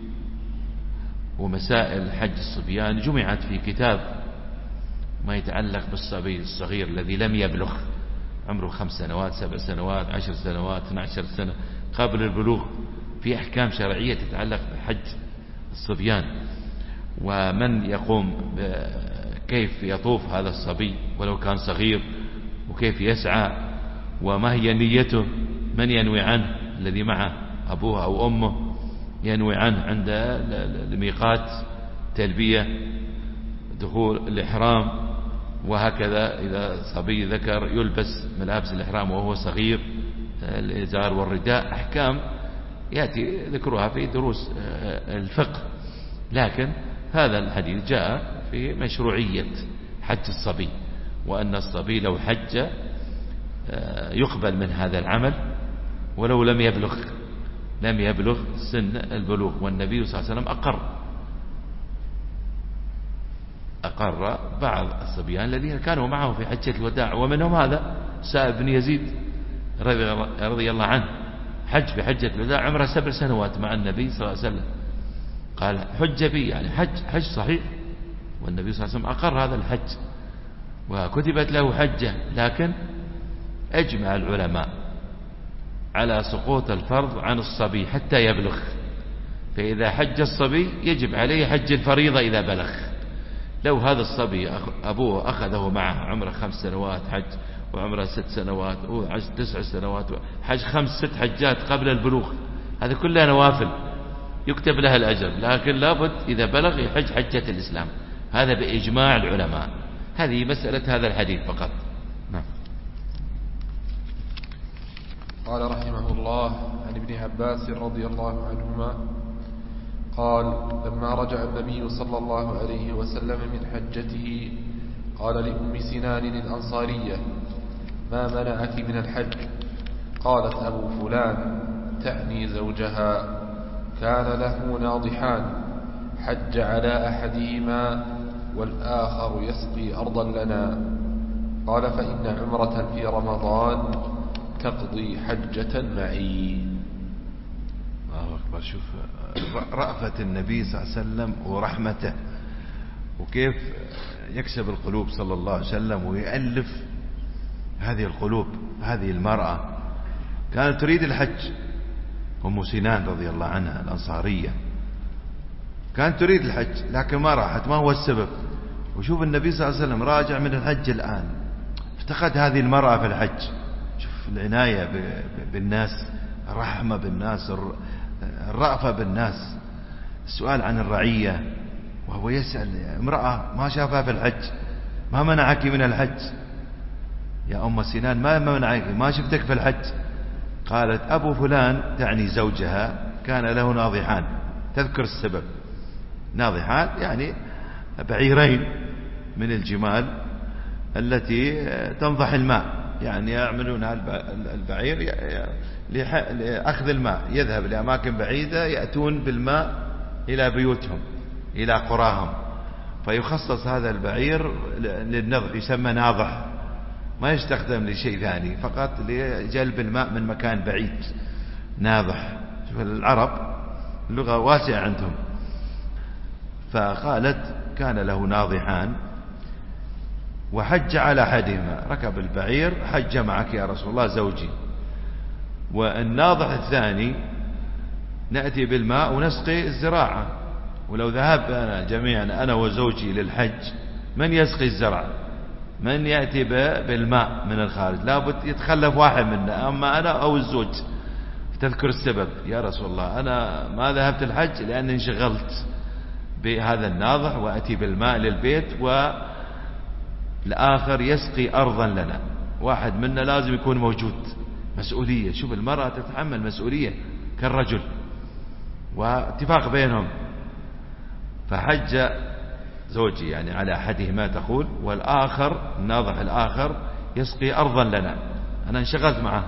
ومسائل حج الصبيان جمعت في كتاب ما يتعلق بالصبي الصغير الذي لم يبلغ، عمره خمس سنوات سبع سنوات عشر سنوات اثنى عشر سنة قبل البلوغ، في أحكام شرعية تتعلق بحج الصبيان، ومن يقوم كيف يطوف هذا الصبي ولو كان صغير، وكيف يسعى، وما هي نيته، من ينوي عنه الذي معه أبوه أو أمه ينوي عنه عند الميقات تلبية دخول الإحرام، وهكذا إذا صبي ذكر يلبس ملابس الإحرام وهو صغير، الإزار والرداء، أحكام يأتي ذكرها في دروس الفقه. لكن هذا الحديث جاء في مشروعية حج الصبي، وأن الصبي لو حج يقبل من هذا العمل ولو لم يبلغ لم يبلغ سن البلوغ. والنبي صلى الله عليه وسلم أقر أقر بعض الصبيان الذين كانوا معه في حجة الوداع، ومنهم هذا سائب بن يزيد رضي الله عنه، حج في حجة الوداع عمره سبع سنوات مع النبي صلى الله عليه وسلم. قال حج بي يعني حج حج صحيح، والنبي صلى الله عليه وسلم أقر هذا الحج وكتبت له حجة. لكن أجمع العلماء على سقوط الفرض عن الصبي حتى يبلغ، فإذا حج الصبي يجب عليه حج الفريضة إذا بلغ. لو هذا الصبي أبوه أخذه معه عمره خمس سنوات حج، وعمره ست سنوات وعش تسع سنوات، حج خمس ست حجات قبل البلوغ، هذا كلها نوافل يكتب لها الأجر، لكن لابد إذا بلغ يحج حجة الإسلام، هذا بإجماع العلماء. هذه مسألة هذا الحديث فقط. نعم. قال رحمه الله عن ابن عباس رضي الله عنهما قال لما رجع النبي صلى الله عليه وسلم من حجته قال لأم سنان الأنصارية ما منعك من الحج؟ قالت أبو فلان، تعني زوجها، كان له ناضحان، حج على أحدهما والآخر يسقي أرضا لنا. قال فإن عمرة في رمضان تقضي حجة معي. الله أكبر. شوف رأفة النبي صلى الله عليه وسلم ورحمته، وكيف يكسب القلوب صلى الله عليه وسلم ويألف هذه القلوب. هذه المرأة كانت تريد الحج، أم سنان رضي الله عنها الأنصارية كانت تريد الحج لكن ما راحت. ما هو السبب؟ وشوف النبي صلى الله عليه وسلم راجع من الحج الآن، افتقد هذه المرأة في الحج. شوف العناية بالناس، الرحمة بالناس، الرأفة بالناس، السؤال عن الرعية، وهو يسأل امرأة ما شافها في الحج، ما منعك من الحج يا أم سنان؟ ما منعك؟ ما شفتك في الحج؟ قالت أبو فلان تعني زوجها كان له ناضحان، تذكر السبب. ناضحان يعني بعيرين من الجمال التي تنضح الماء، يعني يعملون البعير لأخذ الماء، يذهب لأماكن بعيدة يأتون بالماء إلى بيوتهم إلى قراهم، فيخصص هذا البعير للنضح، يسمى ناضح، ما يستخدم لشيء ثاني، فقط لجلب الماء من مكان بعيد. ناضح. شوف العرب اللغة واسعة عندهم. فقالت كان له ناضحان وحج على أحدهما، ركب البعير حج معك يا رسول الله زوجي. والناضح الثاني نأتي بالماء ونسقي الزراعة، ولو ذهبنا جميعا أنا وزوجي للحج من يسقي الزرع؟ من يأتي بالماء من الخارج؟ لابد يتخلف واحد منا، أما أنا أو الزوج. تذكر السبب يا رسول الله، أنا ما ذهبت الحج لأني انشغلت بهذا الناضح وأتي بالماء للبيت، والآخر يسقي أرضا لنا. واحد منا لازم يكون موجود، مسؤولية. شوف المرأة تتحمل مسؤولية كالرجل، واتفاق بينهم. فحج زوجي يعني على أحدهما تقول، والآخر الناضح الآخر يسقي أرضا لنا. أنا انشغلت معه،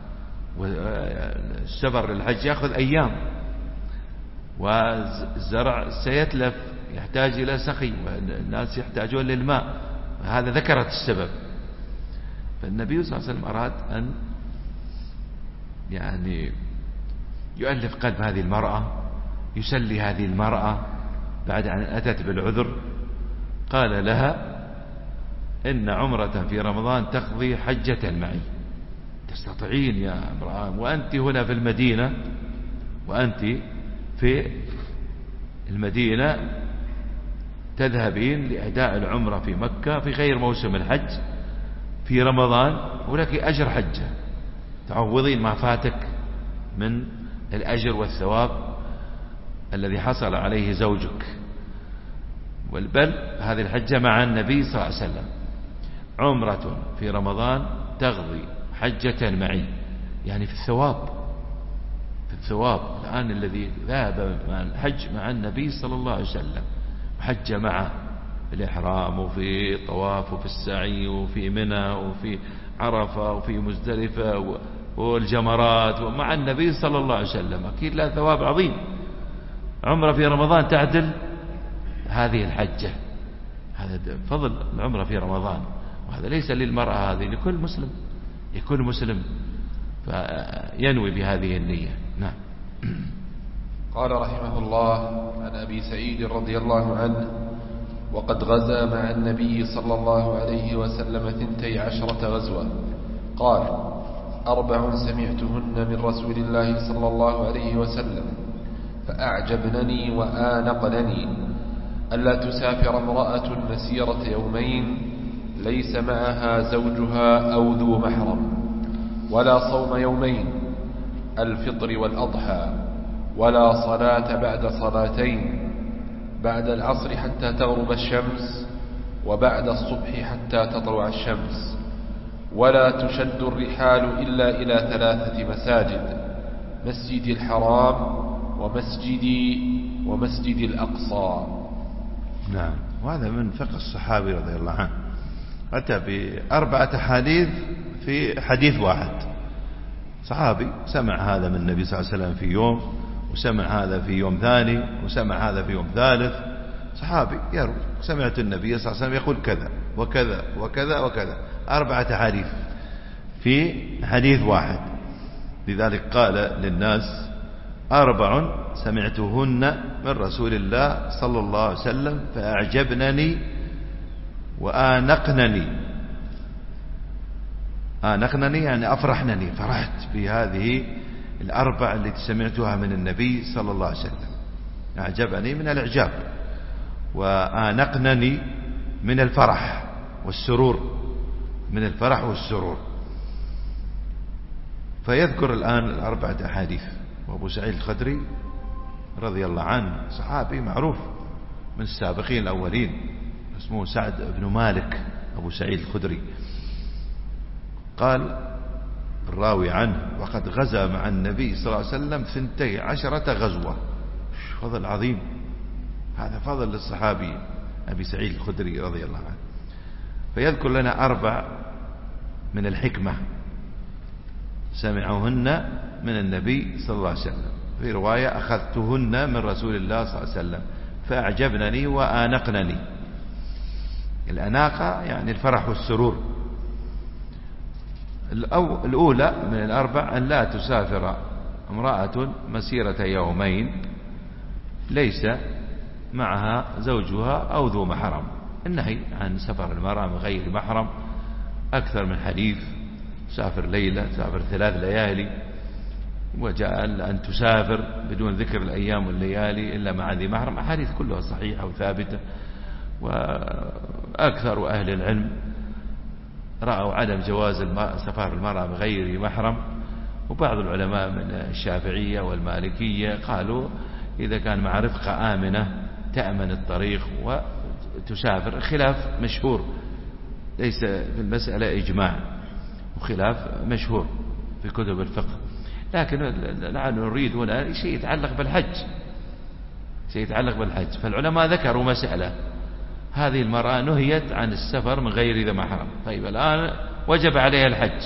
والسفر للحج يأخذ أيام، والزرع سيتلف يحتاج إلى سقي، والناس يحتاجون للماء. هذا ذكرت السبب. فالنبي صلى الله عليه وسلم أراد أن يعني يؤلف قلب هذه المرأة، يسلي هذه المرأة بعد أن أتت بالعذر. قال لها إن عمرة في رمضان تقضي حجة معي، تستطيعين يا امرأة، وأنت هنا في المدينة، وأنت في المدينة تذهبين لأداء العمرة في مكة في غير موسم الحج في رمضان، ولك أجر حجة، تعوضين ما فاتك من الأجر والثواب الذي حصل عليه زوجك. بل هذه الحجة مع النبي صلى الله عليه وسلم، عمرة في رمضان تغضي حجة معي، يعني في الثواب، في الثواب. الآن الذي ذهب مع الحج مع النبي صلى الله عليه وسلم وحج معه في الإحرام وفي طواف وفي السعي وفي منى وفي عرفة وفي مزدلفة والجمرات ومع النبي صلى الله عليه وسلم، أكيد له ثواب عظيم. عمرة في رمضان تعدل هذه الحجة. هذا فضل العمرة في رمضان، وهذا ليس للمرأة، هذه لكل مسلم، لكل مسلم فينوي بهذه النية. نعم. قال رحمه الله عن أبي سعيد رضي الله عنه: وقد غزا مع النبي صلى الله عليه وسلم ثنتي عشرة غزوة. قال: أربع سمعتهن من رسول الله صلى الله عليه وسلم فأعجبنني وآنقنني: ألا تسافر امرأة مسيرة يومين ليس معها زوجها أو ذو محرم، ولا صوم يومين الفطر والأضحى، ولا صلاة بعد صلاتين، بعد العصر حتى تغرب الشمس، وبعد الصبح حتى تطلع الشمس، ولا تشد الرحال إلا إلى ثلاثة مساجد: مسجد الحرام ومسجدي ومسجد الأقصى. نعم. وهذا من فقه الصحابي رضي الله عنه، أتى بأربعة حديث في حديث واحد. صحابي سمع هذا من النبي صلى الله عليه وسلم في يوم، وسمع هذا في يوم ثاني، وسمع هذا في يوم ثالث. صحابي يروي: سمعت النبي صلى الله عليه وسلم يقول كذا وكذا وكذا وكذا. أربعة حديث في حديث واحد. لذلك قال للناس: أربع سمعتهن من رسول الله صلى الله عليه وسلم فأعجبنني وآنقنني. آنقنني يعني أفرحنني، فرحت بهذه الأربع التي سمعتها من النبي صلى الله عليه وسلم. أعجبني من الإعجاب، وآنقنني من الفرح والسرور، من الفرح والسرور. فيذكر الآن الأربعة أحاديث. وأبو سعيد الخدري رضي الله عنه صحابي معروف من السابقين الأولين، اسمه سعد بن مالك أبو سعيد الخدري. قال: الراوي عنه وقد غزا مع النبي صلى الله عليه وسلم ثنتي عشرة غزوة. فضل عظيم، هذا فضل للصحابي أبي سعيد الخدري رضي الله عنه. فيذكر لنا أربع من الحكمة سمعوهن من النبي صلى الله عليه وسلم. في رواية أخذتهن من رسول الله صلى الله عليه وسلم فأعجبنني وآنقنني. الأناقة يعني الفرح والسرور. الأولى من الأربع أن لا تسافر امرأة مسيرة يومين ليس معها زوجها أو ذو محرم. النهي عن سفر المرأة من غير محرم أكثر من حديث: سافر ليلة، سافر ثلاث ليالي، وجاء أن تسافر بدون ذكر الأيام والليالي إلا مع ذي محرم. أحاديث كلها صحيحة وثابتة. وأكثر أهل العلم رأوا عدم جواز سفر المرأة بغير محرم، وبعض العلماء من الشافعية والمالكية قالوا إذا كان مع رفقة آمنة تأمن الطريق وتسافر. خلاف مشهور، ليس في المسألة إجماع، وخلاف مشهور في كتب الفقه. لكن نحن نريد هنا شيء يتعلق بالحج، شيء يتعلق بالحج. فالعلماء ذكروا مسألة: هذه المرأة نهيت عن السفر من غير ذي محرم. طيب الآن وجب عليها الحج،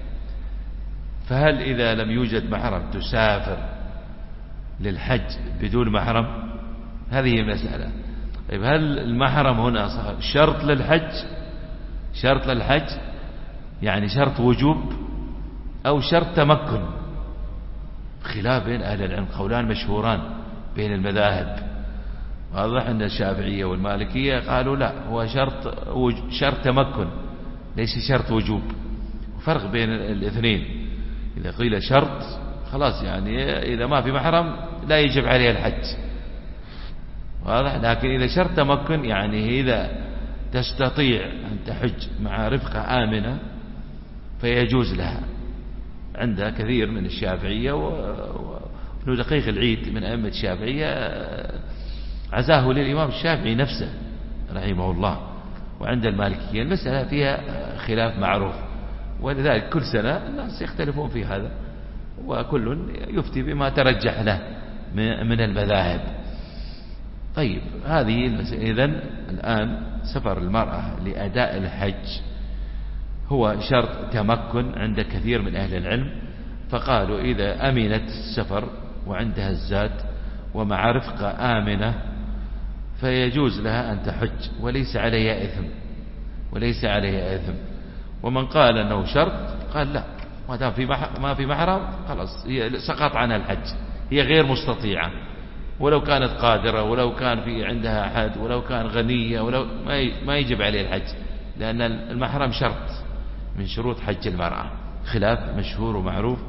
فهل إذا لم يوجد محرم تسافر للحج بدون محرم؟ هذه المسألة. طيب هل المحرم هنا شرط للحج؟ شرط للحج يعني شرط وجوب أو شرط تمكن؟ خلاف بين أهل العلم، قولان مشهوران بين المذاهب. واضح أن الشافعية والمالكية قالوا لا، هو شرط شرط تمكن ليس شرط وجوب. فرق بين الاثنين. إذا قيل شرط خلاص يعني إذا ما في محرم لا يجب عليه الحج، واضح. لكن إذا شرط تمكن يعني إذا تستطيع أن تحج مع رفقة آمنة فيجوز لها. عند كثير من الشافعية وابن دقيق العيد من أئمة الشافعية عزاه للإمام الشافعي نفسه رحمه الله. وعند المالكية المسألة فيها خلاف معروف، ولذلك كل سنة الناس يختلفون في هذا، وكل يفتي بما ترجح له من المذاهب. طيب هذه المسألة. إذن الآن سفر المرأة لأداء الحج هو شرط تمكن عند كثير من أهل العلم. فقالوا إذا أمنت السفر وعندها الزاد ومع رفقة آمنة فيجوز لها أن تحج وليس عليها إثم، وليس عليها إثم. ومن قال أنه شرط قال لا، ما دام في ما في محرم خلاص هي سقط عنها الحج، هي غير مستطيعة، ولو كانت قادرة، ولو كان في عندها أحد، ولو كان غنية، ولو ما يجب عليه الحج، لأن المحرم شرط من شروط حج المرأة. خلاف مشهور ومعروف،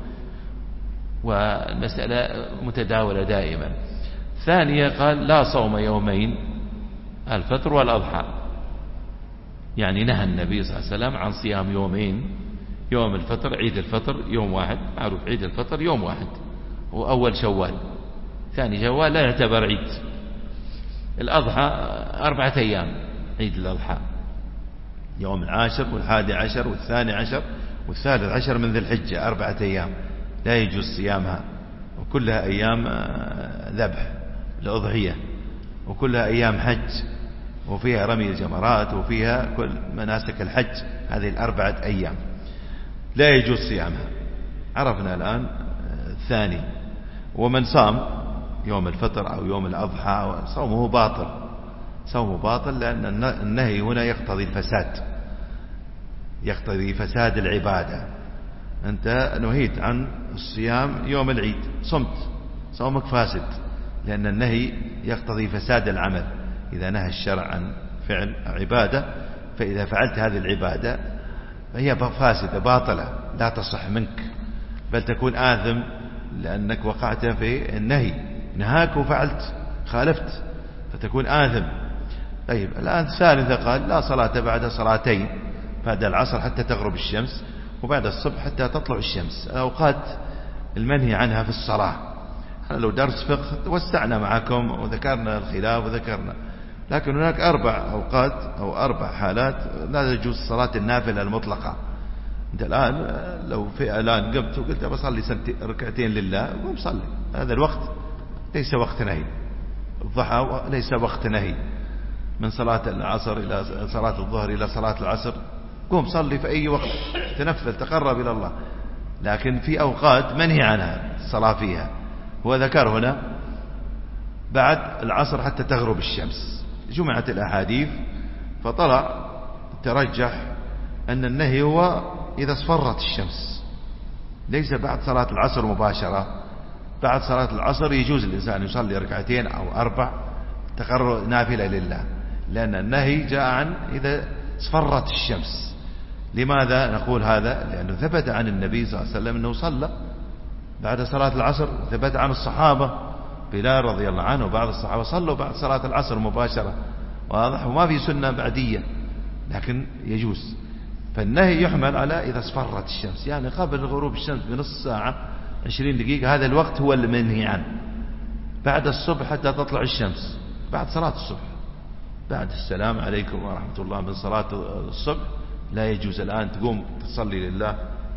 والمسألة متداولة دائما. ثانية قال لا صوم يومين، الفطر والأضحى. يعني نهى النبي صلى الله عليه وسلم عن صيام يومين: يوم الفطر عيد الفطر يوم واحد، معروف عيد الفطر يوم واحد وأول شوال، ثاني شوال لا يعتبر عيد. الأضحى أربعة أيام عيد الأضحى: يوم العاشر والحادي عشر والثاني عشر والثالث عشر من ذي الحجة، أربعة أيام لا يجوز صيامها، وكلها أيام ذبح الأضحية، وكلها أيام حج، وفيها رمي الجمرات، وفيها كل مناسك الحج. هذه الأربعة أيام لا يجوز صيامها. عرفنا الآن الثاني. ومن صام يوم الفطر أو يوم الأضحى صومه باطل، صومه باطل، لأن النهي هنا يقتضي الفساد، يقتضي فساد العبادة. أنت نهيت عن الصيام يوم العيد، صمت، صومك فاسد، لأن النهي يقتضي فساد العمل. إذا نهى الشرع عن فعل عبادة، فإذا فعلت هذه العبادة فهي فاسدة باطلة لا تصح منك، بل تكون آثم لأنك وقعت في النهي، نهاك وفعلت خالفت فتكون آثم. طيب الآن الثالثة قال لا صلاة بعد صلاتين، بعد العصر حتى تغرب الشمس، وبعد الصبح حتى تطلع الشمس. أوقات المنهي عنها في الصلاة. أنا لو درس فقه توسعنا معكم وذكرنا الخلاف وذكرنا، لكن هناك أربع أوقات أو أربع حالات لا تجوز صلاة النافلة المطلقة. أنت الآن لو في الآن قمت وقلت بصلي ركعتين لله قم صلي. هذا الوقت ليس وقت نهي. الضحى ليس وقت نهي. من صلاة العصر إلى صلاة الظهر إلى صلاة العصر قم صلي في أي وقت، تنفل تقرب إلى الله. لكن في أوقات منهي عنها الصلاة فيها. هو ذكر هنا بعد العصر حتى تغرب الشمس. جمعت الأحاديث فطلع ترجح أن النهي هو إذا اصفرت الشمس، ليس بعد صلاة العصر مباشرة. بعد صلاة العصر يجوز الإنسان يصلي ركعتين أو أربع تقرب نافلة لله، لأن النهي جاء عن إذا اصفرت الشمس. لماذا نقول هذا؟ لأنه ثبت عن النبي صلى الله عليه وسلم أنه صلى بعد صلاة العصر، ثبت عن الصحابة بلال رضي الله عنه وبعض الصحابة صلوا بعد صلاة العصر مباشرة، واضح؟ وما في سنة بعدية لكن يجوز. فالنهي يحمل على إذا اصفرت الشمس، يعني قبل غروب الشمس بنص ساعة عشرين دقيقة، هذا الوقت هو المنهي عنه. بعد الصبح حتى تطلع الشمس، بعد صلاة الصبح، بعد السلام عليكم ورحمة الله من صلاة الصبح لا يجوز الآن تقوم تصلي لله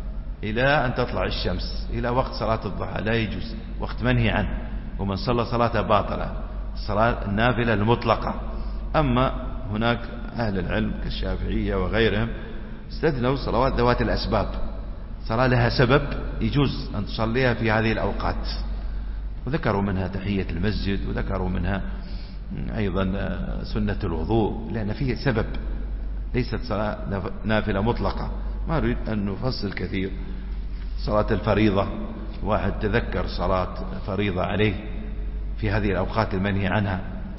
إلى أن تطلع الشمس، إلى وقت صلاة الضحى لا يجوز، وقت منهي عنه. ومن صلى صلاة باطلة، الصلاة النافلة المطلقة. أما هناك أهل العلم كالشافعية وغيرهم استثنوا صلوات ذوات الأسباب، صلاة لها سبب يجوز أن تصليها في هذه الأوقات، وذكروا منها تحية المسجد، وذكروا منها أيضا سنة الوضوء، لأن فيه سبب، ليست صلاة نافلة مطلقة. ما نريد أن نفصل كثير. صلاة الفريضة، واحد تذكر صلاة فريضة عليه في هذه الأوقات المنهي عنها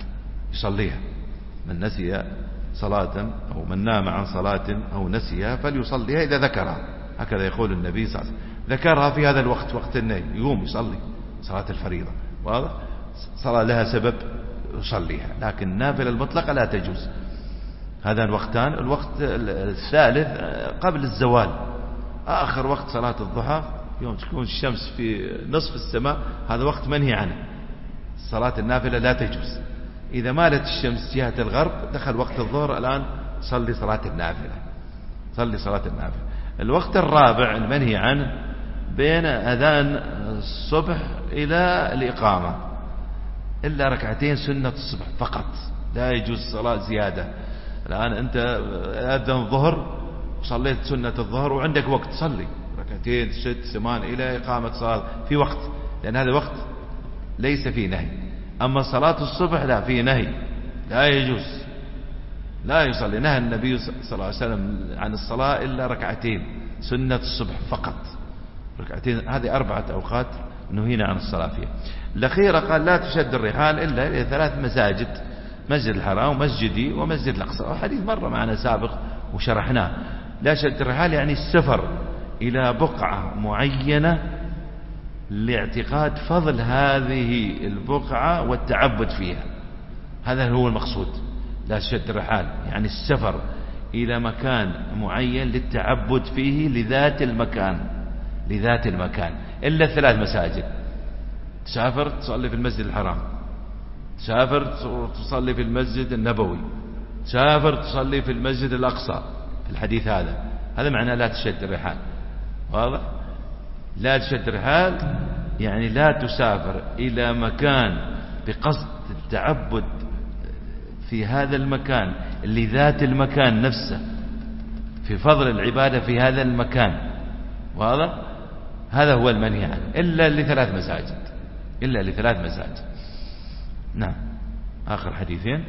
يصليها. من نسي صلاة أو من نام عن صلاة أو نسيها فليصليها إذا ذكرها، هكذا يقول النبي صلى الله عليه وسلم. ذكرها في هذا الوقت، وقت النهي، يقوم يصلي صلاة الفريضة، واضح؟ صلاة لها سبب يصليها، لكن النافلة المطلقة لا تجوز. هذا الوقتان. الوقت الثالث قبل الزوال، آخر وقت صلاة الضحى، يوم تكون الشمس في نصف السماء، هذا وقت منهي عنه. صلاة النافلة لا تجوز. إذا مالت الشمس جهة الغرب دخل وقت الظهر، الآن صلي صلاة النافلة، صلي صلاة النافلة. الوقت الرابع المنهي عنه بين أذان الصبح إلى الإقامة، إلا ركعتين سنة الصبح فقط، لا يجوز صلاة زيادة. الآن أنت أذن الظهر وصليت سنة الظهر وعندك وقت، صلي ركعتين ست ثمان إلى إقامة صلاة في وقت، لأن هذا وقت ليس فيه نهي. أما صلاة الصبح لا، فيه نهي، لا يجوز، لا يصلي. نهى النبي صلى الله عليه وسلم عن الصلاة إلا ركعتين سنة الصبح فقط، ركعتين. هذه أربعة أوقات نهينا عن الصلاة فيها. الأخيرة قال لا تشد الرحال إلا إلى ثلاث مساجد: مسجد الحرام ومسجدي ومسجد الأقصى. وحديث مرة معنا سابق وشرحناه. لا شد الرحال يعني السفر إلى بقعة معينة لاعتقاد فضل هذه البقعة والتعبد فيها، هذا هو المقصود. لا شد الرحال يعني السفر إلى مكان معين للتعبد فيه لذات المكان، لذات المكان. إلا ثلاث مساجد: تسافر تصلي في المسجد الحرام، تسافر تصلي في المسجد النبوي، تسافر تصلي في المسجد الأقصى. في الحديث هذا هذا معناه لا تشد الرحال، واضح؟ لا تشد الرحال يعني لا تسافر إلى مكان بقصد التعبد في هذا المكان لذات المكان نفسه، في فضل العبادة في هذا المكان، واضح؟ هذا هو المنهي عنه، إلا لثلاث مساجد، إلا لثلاث مساجد. نعم. آخر حديثين.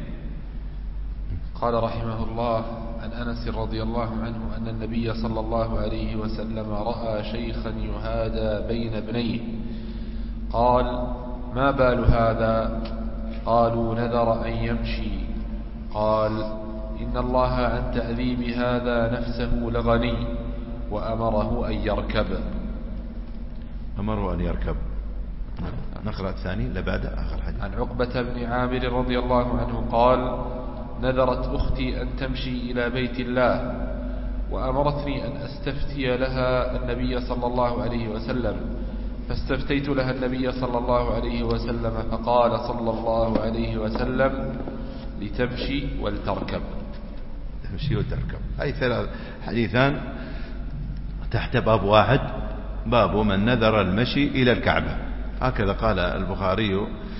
قال رحمه الله: عن أنس رضي الله عنه أن النبي صلى الله عليه وسلم رأى شيخا يهادى بين ابنيه، قال: ما بال هذا؟ قالوا: نذر أن يمشي. قال: إن الله عن تأذيب هذا نفسه لغني، وأمره أن يركب. أمره أن يركب. نقرأ الثاني لبعد آخر حديث. عن عقبة بن عامر رضي الله عنه قال: نذرت أختي أن تمشي إلى بيت الله، وأمرتني أن أستفتي لها النبي صلى الله عليه وسلم، فاستفتيت لها النبي صلى الله عليه وسلم، فقال صلى الله عليه وسلم: لتمشي ولتركب. تمشي وتركب. أي ثلاث حديثان تحت باب واحد، باب من نذر المشي إلى الكعبة. هكذا قال البخاري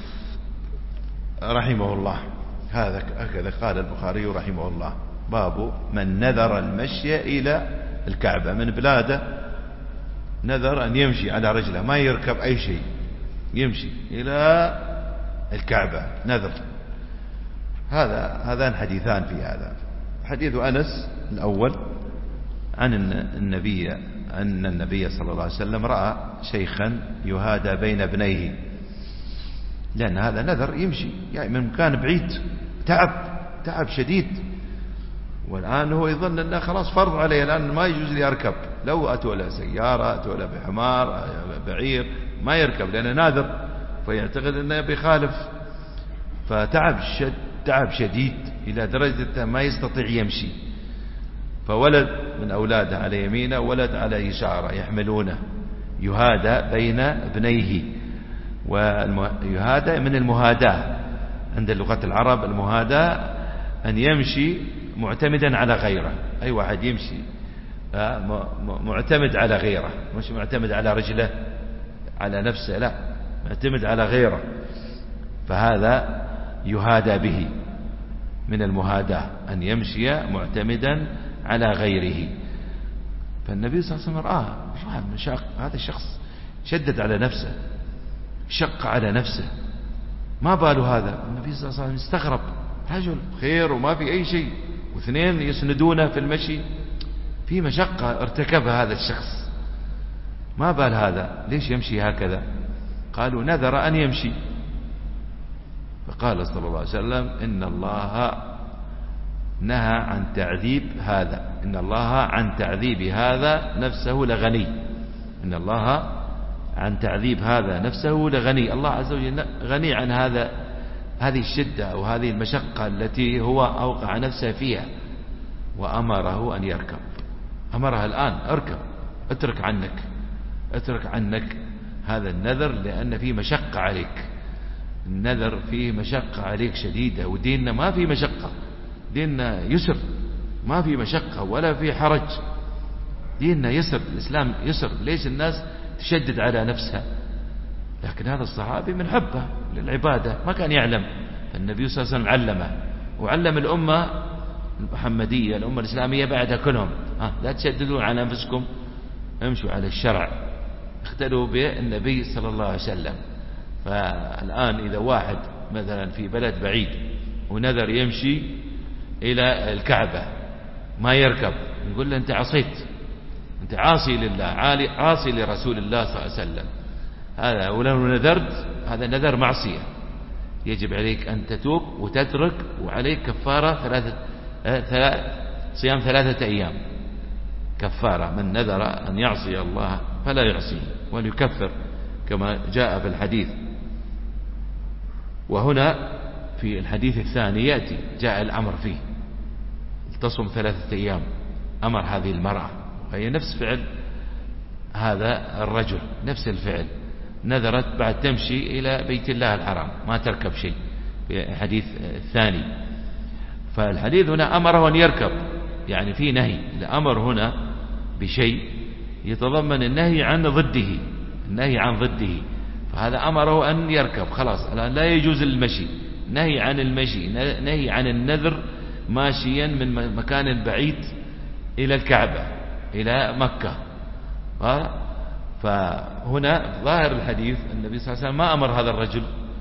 رحمه الله، هكذا قال البخاري رحمه الله، باب من نذر المشي إلى الكعبة. من بلاده نذر أن يمشي على رجله، ما يركب أي شيء، يمشي إلى الكعبة نذر. هذا هذان حديثان في هذا. حديث أنس الأول عن النبي أن النبي صلى الله عليه وسلم رأى شيخا يهادى بين ابنيه، لأن هذا نذر يمشي يعني من مكان بعيد، تعب تعب شديد، والآن هو يظن أنه خلاص فرض عليه الآن ما يجوز لي أركب، لو أتوا له سيارة أتوا له بحمار بعير ما يركب لأنه ناذر، فيعتقد أنه بيخالف، فتعب شد تعب شديد إلى درجة ما يستطيع يمشي. فولد من أولاده على يمينه ولد على يساره يحملونه، يهادى بين ابنيه. ويهادى من المهاداة عند لغة العرب، المهاداة أن يمشي معتمدا على غيره، أي واحد يمشي معتمد على غيره، مش معتمد على رجله على نفسه، لا معتمد على غيره، فهذا يهادى به من المهاداة أن يمشي معتمدا على غيره. فالنبي صلى الله عليه وسلم رآه مشاق، هذا الشخص شدد على نفسه، شق على نفسه، ما باله هذا. النبي صلى الله عليه وسلم استغرب، رجل خير وما في أي شيء، واثنين يسندونه في المشي، في مشقة ارتكبها هذا الشخص، ما بال هذا ليش يمشي هكذا؟ قالوا نذر أن يمشي. فقال صلى الله عليه وسلم إن الله نهى عن تعذيب هذا، إن الله عن تعذيب هذا نفسه لغني، إن الله عن تعذيب هذا نفسه لغني. الله عز وجل غني عن هذا، هذه الشدة أو هذه المشقة التي هو أوقع نفسه فيها، وأمره أن يركب، أمرها الآن اركب، اترك عنك اترك عنك هذا النذر، لأن فيه مشقة عليك، النذر فيه مشقة عليك شديدة، وديننا ما فيه مشقة، ديننا يسر، ما فيه مشقة ولا فيه حرج، ديننا يسر، الإسلام يسر. ليش الناس تشدد على نفسها؟ لكن هذا الصحابي من حبه للعبادة ما كان يعلم، فالنبي صلى الله عليه وسلم علمه وعلم الأمة المحمدية، الأمة الإسلامية بعدها كلهم ها لا تشددون على أنفسكم، امشوا على الشرع، اختلوا بالنبي صلى الله عليه وسلم. فالآن إذا واحد مثلا في بلد بعيد ونذر يمشي إلى الكعبة ما يركب، نقول له أنت عصيت، أنت عاصي لله، عاصي لرسول الله صلى الله عليه وسلم، هذا ولو نذرت هذا نذر معصية، يجب عليك أن تتوب وتترك، وعليك كفارة ثلاثة ثلاث صيام ثلاثة أيام كفارة، من نذر أن يعصي الله فلا يعصيه وليكفر كما جاء في الحديث. وهنا في الحديث الثاني يأتي جاء الأمر فيه تصم ثلاثة أيام، أمر هذه المرأة، وهي نفس فعل هذا الرجل، نفس الفعل، نذرت بعد تمشي إلى بيت الله الحرام ما تركب شيء في الحديث الثاني. فالحديث هنا أمره أن يركب، يعني في نهي، الأمر هنا بشيء يتضمن النهي عن ضده، النهي عن ضده، فهذا أمره أن يركب، خلاص الآن لا يجوز المشي، نهي عن المشي، نهي عن النذر ماشيا من مكان بعيد إلى الكعبة إلى مكة. فهنا ظاهر الحديث النبي صلى الله عليه وسلم ما أمر هذا الرجل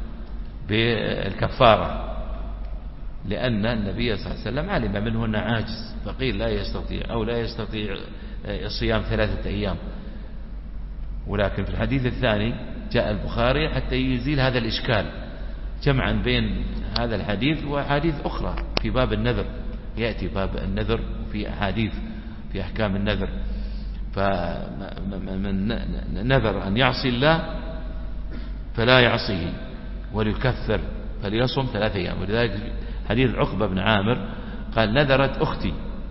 بالكفارة، لأن النبي صلى الله عليه وسلم علم منه أنه عاجز، فقيل لا يستطيع أو لا يستطيع الصيام ثلاثة أيام. ولكن في الحديث الثاني جاء البخاري حتى يزيل هذا الإشكال، جمعا بين هذا الحديث وأحاديث أخرى في باب النذر، يأتي باب النذر في أحاديث في أحكام النذر. فمن نذر أن يعصي الله فلا يعصيه وليكفر فليصم ثلاثة أيام. ولذلك حديث عقبة بن عامر قال نذرت أختي،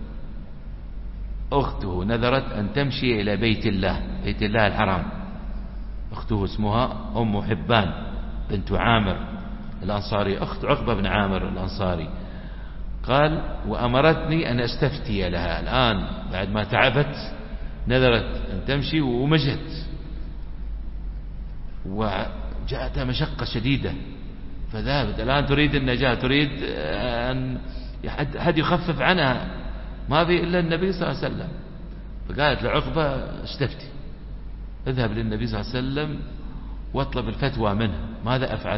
أخته نذرت أن تمشي إلى بيت الله، بيت الله الحرام، أخته اسمها أم حبان بنت عامر الأنصاري، أخت عقبة بن عامر الأنصاري. قال وأمرتني أن أستفتي لها، الآن بعد ما تعبت نذرت أن تمشي ومشت، وجاءتها مشقة شديدة فذهبت. الآن تريد النجاة، تريد أن حد يخفف عنها، ما في إلا النبي صلى الله عليه وسلم. فقالت لعقبة استفتي، اذهب للنبي صلى الله عليه وسلم واطلب الفتوى منه، ماذا أفعل؟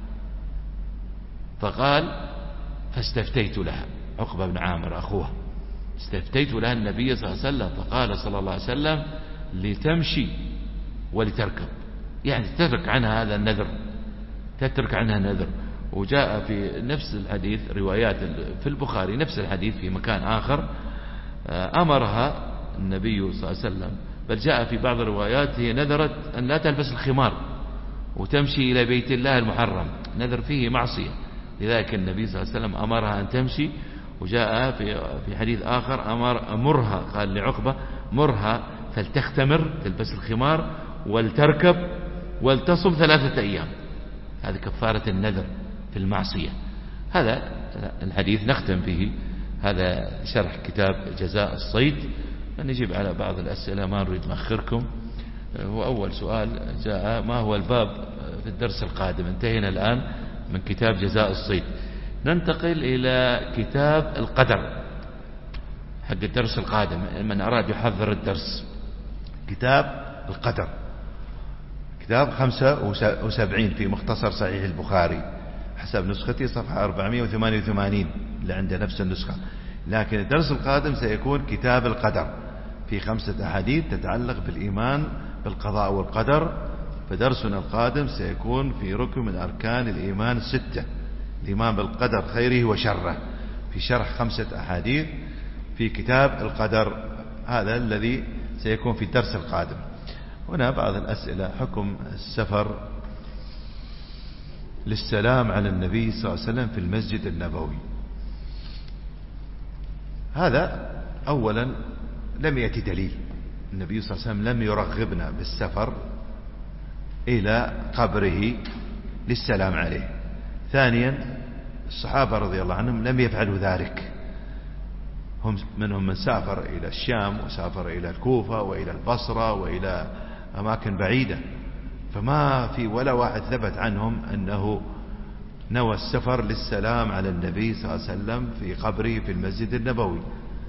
فقال فاستفتيت لها، عقبة بن عامر أخوها، استفتيت لها النبي صلى الله عليه وسلم فقال صلى الله عليه وسلم لتمشي ولتركب، يعني تترك عنها هذا النذر، تترك عنها نذر. وجاء في نفس الحديث روايات في البخاري نفس الحديث في مكان آخر أمرها النبي صلى الله عليه وسلم، بل جاء في بعض الروايات هي نذرت أن لا تلبس الخمار وتمشي إلى بيت الله المحرم، نذر فيه معصية، لذلك النبي صلى الله عليه وسلم أمرها أن تمشي. وجاء في في حديث آخر أمر أمرها، قال لعقبة مرها فلتختمر، تلبس الخمار، ولتركب، ولتصم ثلاثة أيام، هذه كفارة النذر في المعصية. هذا الحديث نختم به، هذا شرح كتاب جزاء الصيد. نجيب على بعض الأسئلة، ما نريد نأخركم. هو أول سؤال جاء: ما هو الباب في الدرس القادم؟ انتهينا الآن من كتاب جزاء الصيد، ننتقل إلى كتاب القدر حق الدرس القادم، من أراد يحضر الدرس. كتاب القدر كتاب خمسة وسبعين في مختصر صحيح البخاري، حسب نسختي صفحة أربعمائة وثمانية وثمانين اللي عنده نفس النسخة. لكن الدرس القادم سيكون كتاب القدر في خمسة أحاديث تتعلق بالإيمان بالقضاء والقدر. فدرسنا القادم سيكون في ركن من أركان الإيمان الستة، الإيمان بالقدر خيره وشره، في شرح خمسة أحاديث في كتاب القدر. هذا الذي سيكون في الدرس القادم. هنا بعض الأسئلة: حكم السفر للسلام على النبي صلى الله عليه وسلم في المسجد النبوي. هذا أولا لم يأتي دليل، النبي صلى الله عليه وسلم لم يرغبنا بالسفر إلى قبره للسلام عليه. ثانيا الصحابة رضي الله عنهم لم يفعلوا ذلك، هم منهم من سافر إلى الشام وسافر إلى الكوفة وإلى البصرة وإلى أماكن بعيدة، فما في ولا واحد ثبت عنهم أنه نوى السفر للسلام على النبي صلى الله عليه وسلم في قبره في المسجد النبوي.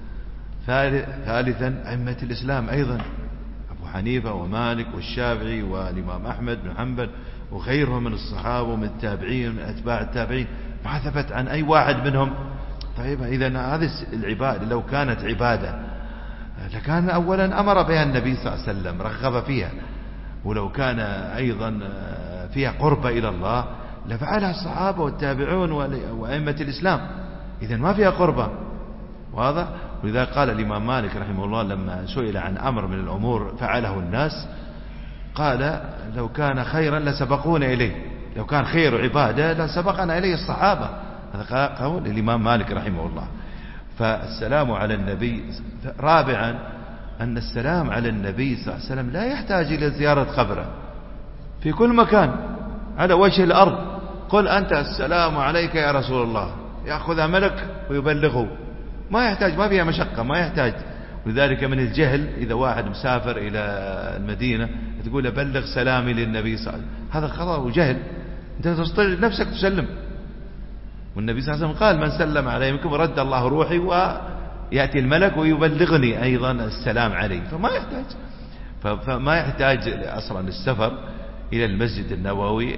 ثالثا أئمة الإسلام أيضا، أبو حنيفة ومالك والشافعي والإمام أحمد بن حنبل وغيرهم من الصحابة ومن التابعين ومن أتباع التابعين، ما ثبت عن أي واحد منهم. طيب إذا هذه العبادة لو كانت عبادة لكان أولا أمر بها النبي صلى الله عليه وسلم، رغب فيها، ولو كان أيضا فيها قربة إلى الله لفعلها الصحابة والتابعون وأئمة الإسلام. إذا ما فيها قربة، واضح. ولذا قال الإمام مالك رحمه الله لما سئل عن أمر من الأمور فعله الناس، قال لو كان خيرا لسبقونا إليه، لو كان خير عبادة لسبقنا إليه الصحابة. هذا قول الإمام مالك رحمه الله. فالسلام على النبي. رابعا أن السلام على النبي صلى الله عليه وسلم لا يحتاج إلى زيارة قبره، في كل مكان على وجه الأرض قل أنت السلام عليك يا رسول الله، يأخذها ملك ويبلغه، ما يحتاج، ما فيها مشقة، ما يحتاج. ولذلك من الجهل إذا واحد مسافر إلى المدينة تقول بلغ سلامي للنبي صلى الله عليه وسلم، هذا خطأ وجهل. أنت تستطيع نفسك تسلم، والنبي صلى الله عليه وسلم قال من سلم علي منكم رد الله روحي ويأتي الملك ويبلغني أيضا السلام عليه. فما يحتاج فما يحتاج أصلا السفر إلى المسجد النبوي.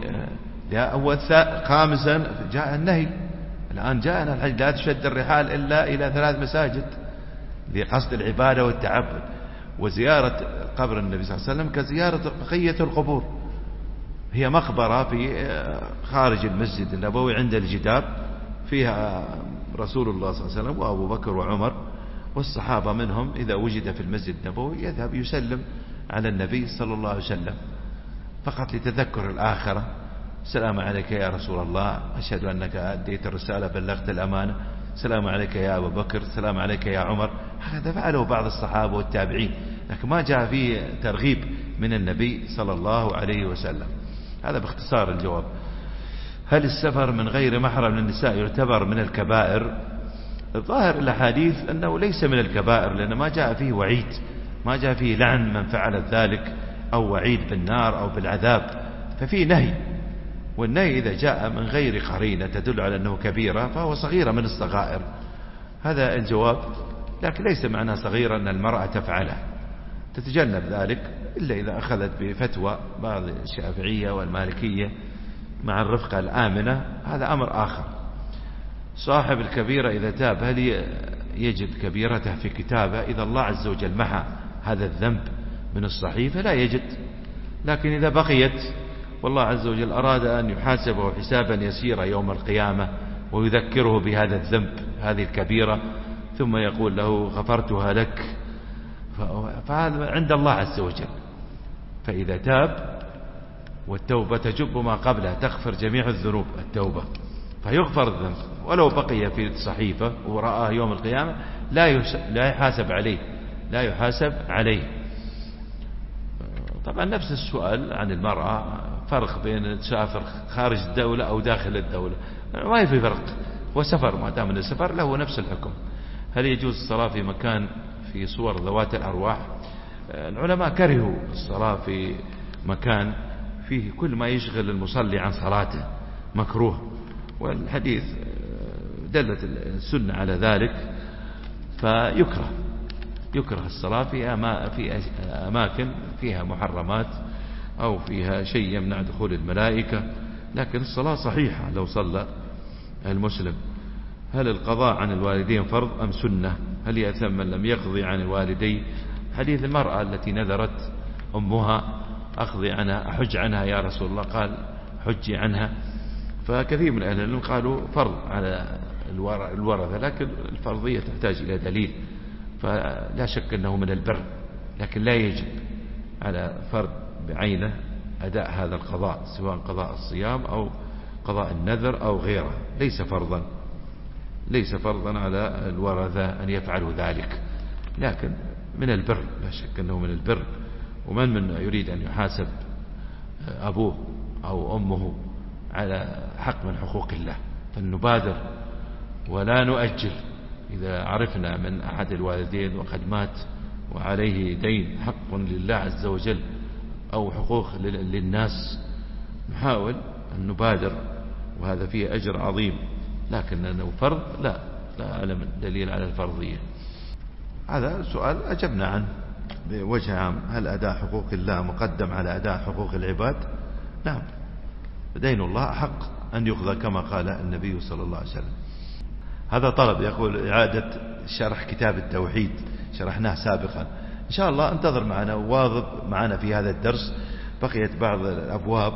خامسا جاء النهي، الآن جاءنا الحج لا تشد الرحال إلا إلى ثلاث مساجد لقصد العبادة والتعبد. وزيارة قبر النبي صلى الله عليه وسلم كزيارة بقية القبور، هي مقبرة في خارج المسجد النبوي عند الجدار، فيها رسول الله صلى الله عليه وسلم وأبو بكر وعمر والصحابة منهم. إذا وجد في المسجد النبوي يذهب يسلم على النبي صلى الله عليه وسلم فقط لتذكر الآخرة. السلام عليك يا رسول الله، أشهد أنك أديت الرسالة بلغت الأمانة، السلام عليك يا أبو بكر، السلام عليك يا عمر. هذا فعله بعض الصحابة والتابعين، لكن ما جاء فيه ترغيب من النبي صلى الله عليه وسلم. هذا باختصار الجواب. هل السفر من غير محرم للنساء يعتبر من الكبائر؟ الظاهر الأحاديث أنه ليس من الكبائر، لأن ما جاء فيه وعيد ما جاء فيه لعن من فعل ذلك أو وعيد بالنار أو بالعذاب، ففيه نهي. والنهي إذا جاء من غير قرينة تدل على أنه كبيرة فهو صغيرة من الصغائر، هذا الجواب. لكن ليس معنى صغيرة أن المرأة تفعله، تتجنب ذلك إلا إذا أخذت بفتوى بعض الشافعية والمالكية مع الرفقة الآمنة، هذا أمر آخر. صاحب الكبيرة إذا تاب هل يجد كبيرته في كتابه؟ إذا الله عز وجل محى هذا الذنب من الصحيفة لا يجد، لكن إذا بقيت والله عز وجل أراد أن يحاسبه حسابا يسيرا يوم القيامة ويذكره بهذا الذنب هذه الكبيرة ثم يقول له غفرتها لك، فهذا عند الله عز وجل. فإذا تاب، والتوبة تجب ما قبلها، تغفر جميع الذنوب التوبة، فيغفر الذنب ولو بقي في الصحيفة ورآه يوم القيامة لا لا يحاسب عليه لا يحاسب عليه. طبعا نفس السؤال عن المرأة، فرق بين تسافر خارج الدولة أو داخل الدولة، ما في فرق، وسفر ما دام من السفر له نفس الحكم. هل يجوز الصلاة في مكان في صور ذوات الأرواح؟ العلماء كرهوا الصلاة في مكان فيه كل ما يشغل المصلي عن صلاته، مكروه، والحديث دلت السنة على ذلك، فيكره يكره الصلاة في في أماكن فيها محرمات أو فيها شيء يمنع دخول الملائكة، لكن الصلاة صحيحة لو صلى المسلم. هل القضاء عن الوالدين فرض أم سنة؟ هل يأثم من لم يقضي عن الوالدين؟ حديث المرأة التي نذرت أمها أقضي عنها أحج عنها يا رسول الله، قال حجي عنها. فكثير من أهل العلم قالوا فرض على الورثة، لكن الفرضية تحتاج إلى دليل، فلا شك أنه من البر، لكن لا يجب على فرد بعينه أداء هذا القضاء، سواء قضاء الصيام أو قضاء النذر أو غيره، ليس فرضا ليس فرضا على الورثة أن يفعلوا ذلك، لكن من البر، لا شك أنه من البر. ومن من يريد أن يحاسب أبوه أو أمه على حق من حقوق الله، فلنبادر ولا نؤجل. إذا عرفنا من أحد الوالدين وقد مات وعليه دين حق لله عز وجل أو حقوق للناس، نحاول أن نبادر، وهذا فيه أجر عظيم. لكن أنه فرض لا لا أعلم دليل على الفرضية. هذا سؤال أجبنا عنه بوجه عام. هل أداء حقوق الله مقدم على أداء حقوق العباد؟ نعم، دين الله حق أن يقضى كما قال النبي صلى الله عليه وسلم. هذا طلب يقول إعادة شرح كتاب التوحيد، شرحناه سابقا، إن شاء الله انتظر معنا وواظب معنا في هذا الدرس، بقيت بعض الأبواب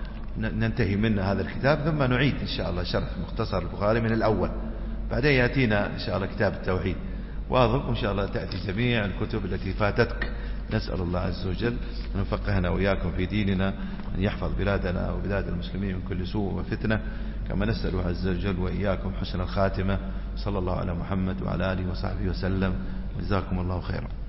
ننتهي منها هذا الكتاب ثم نعيد إن شاء الله شرح مختصر البخاري من الأول، بعدين يأتينا إن شاء الله كتاب التوحيد. واظب وإن شاء الله تأتي جميع الكتب التي فاتتك. نسأل الله عز وجل أن يفقهنا وإياكم في ديننا، أن يحفظ بلادنا وبلاد المسلمين من كل سوء وفتنة، كما نسأل عز وجل وإياكم حسن الخاتمة. صلى الله على محمد وعلى آله وصحبه وسلم، جزاكم الله خيرا.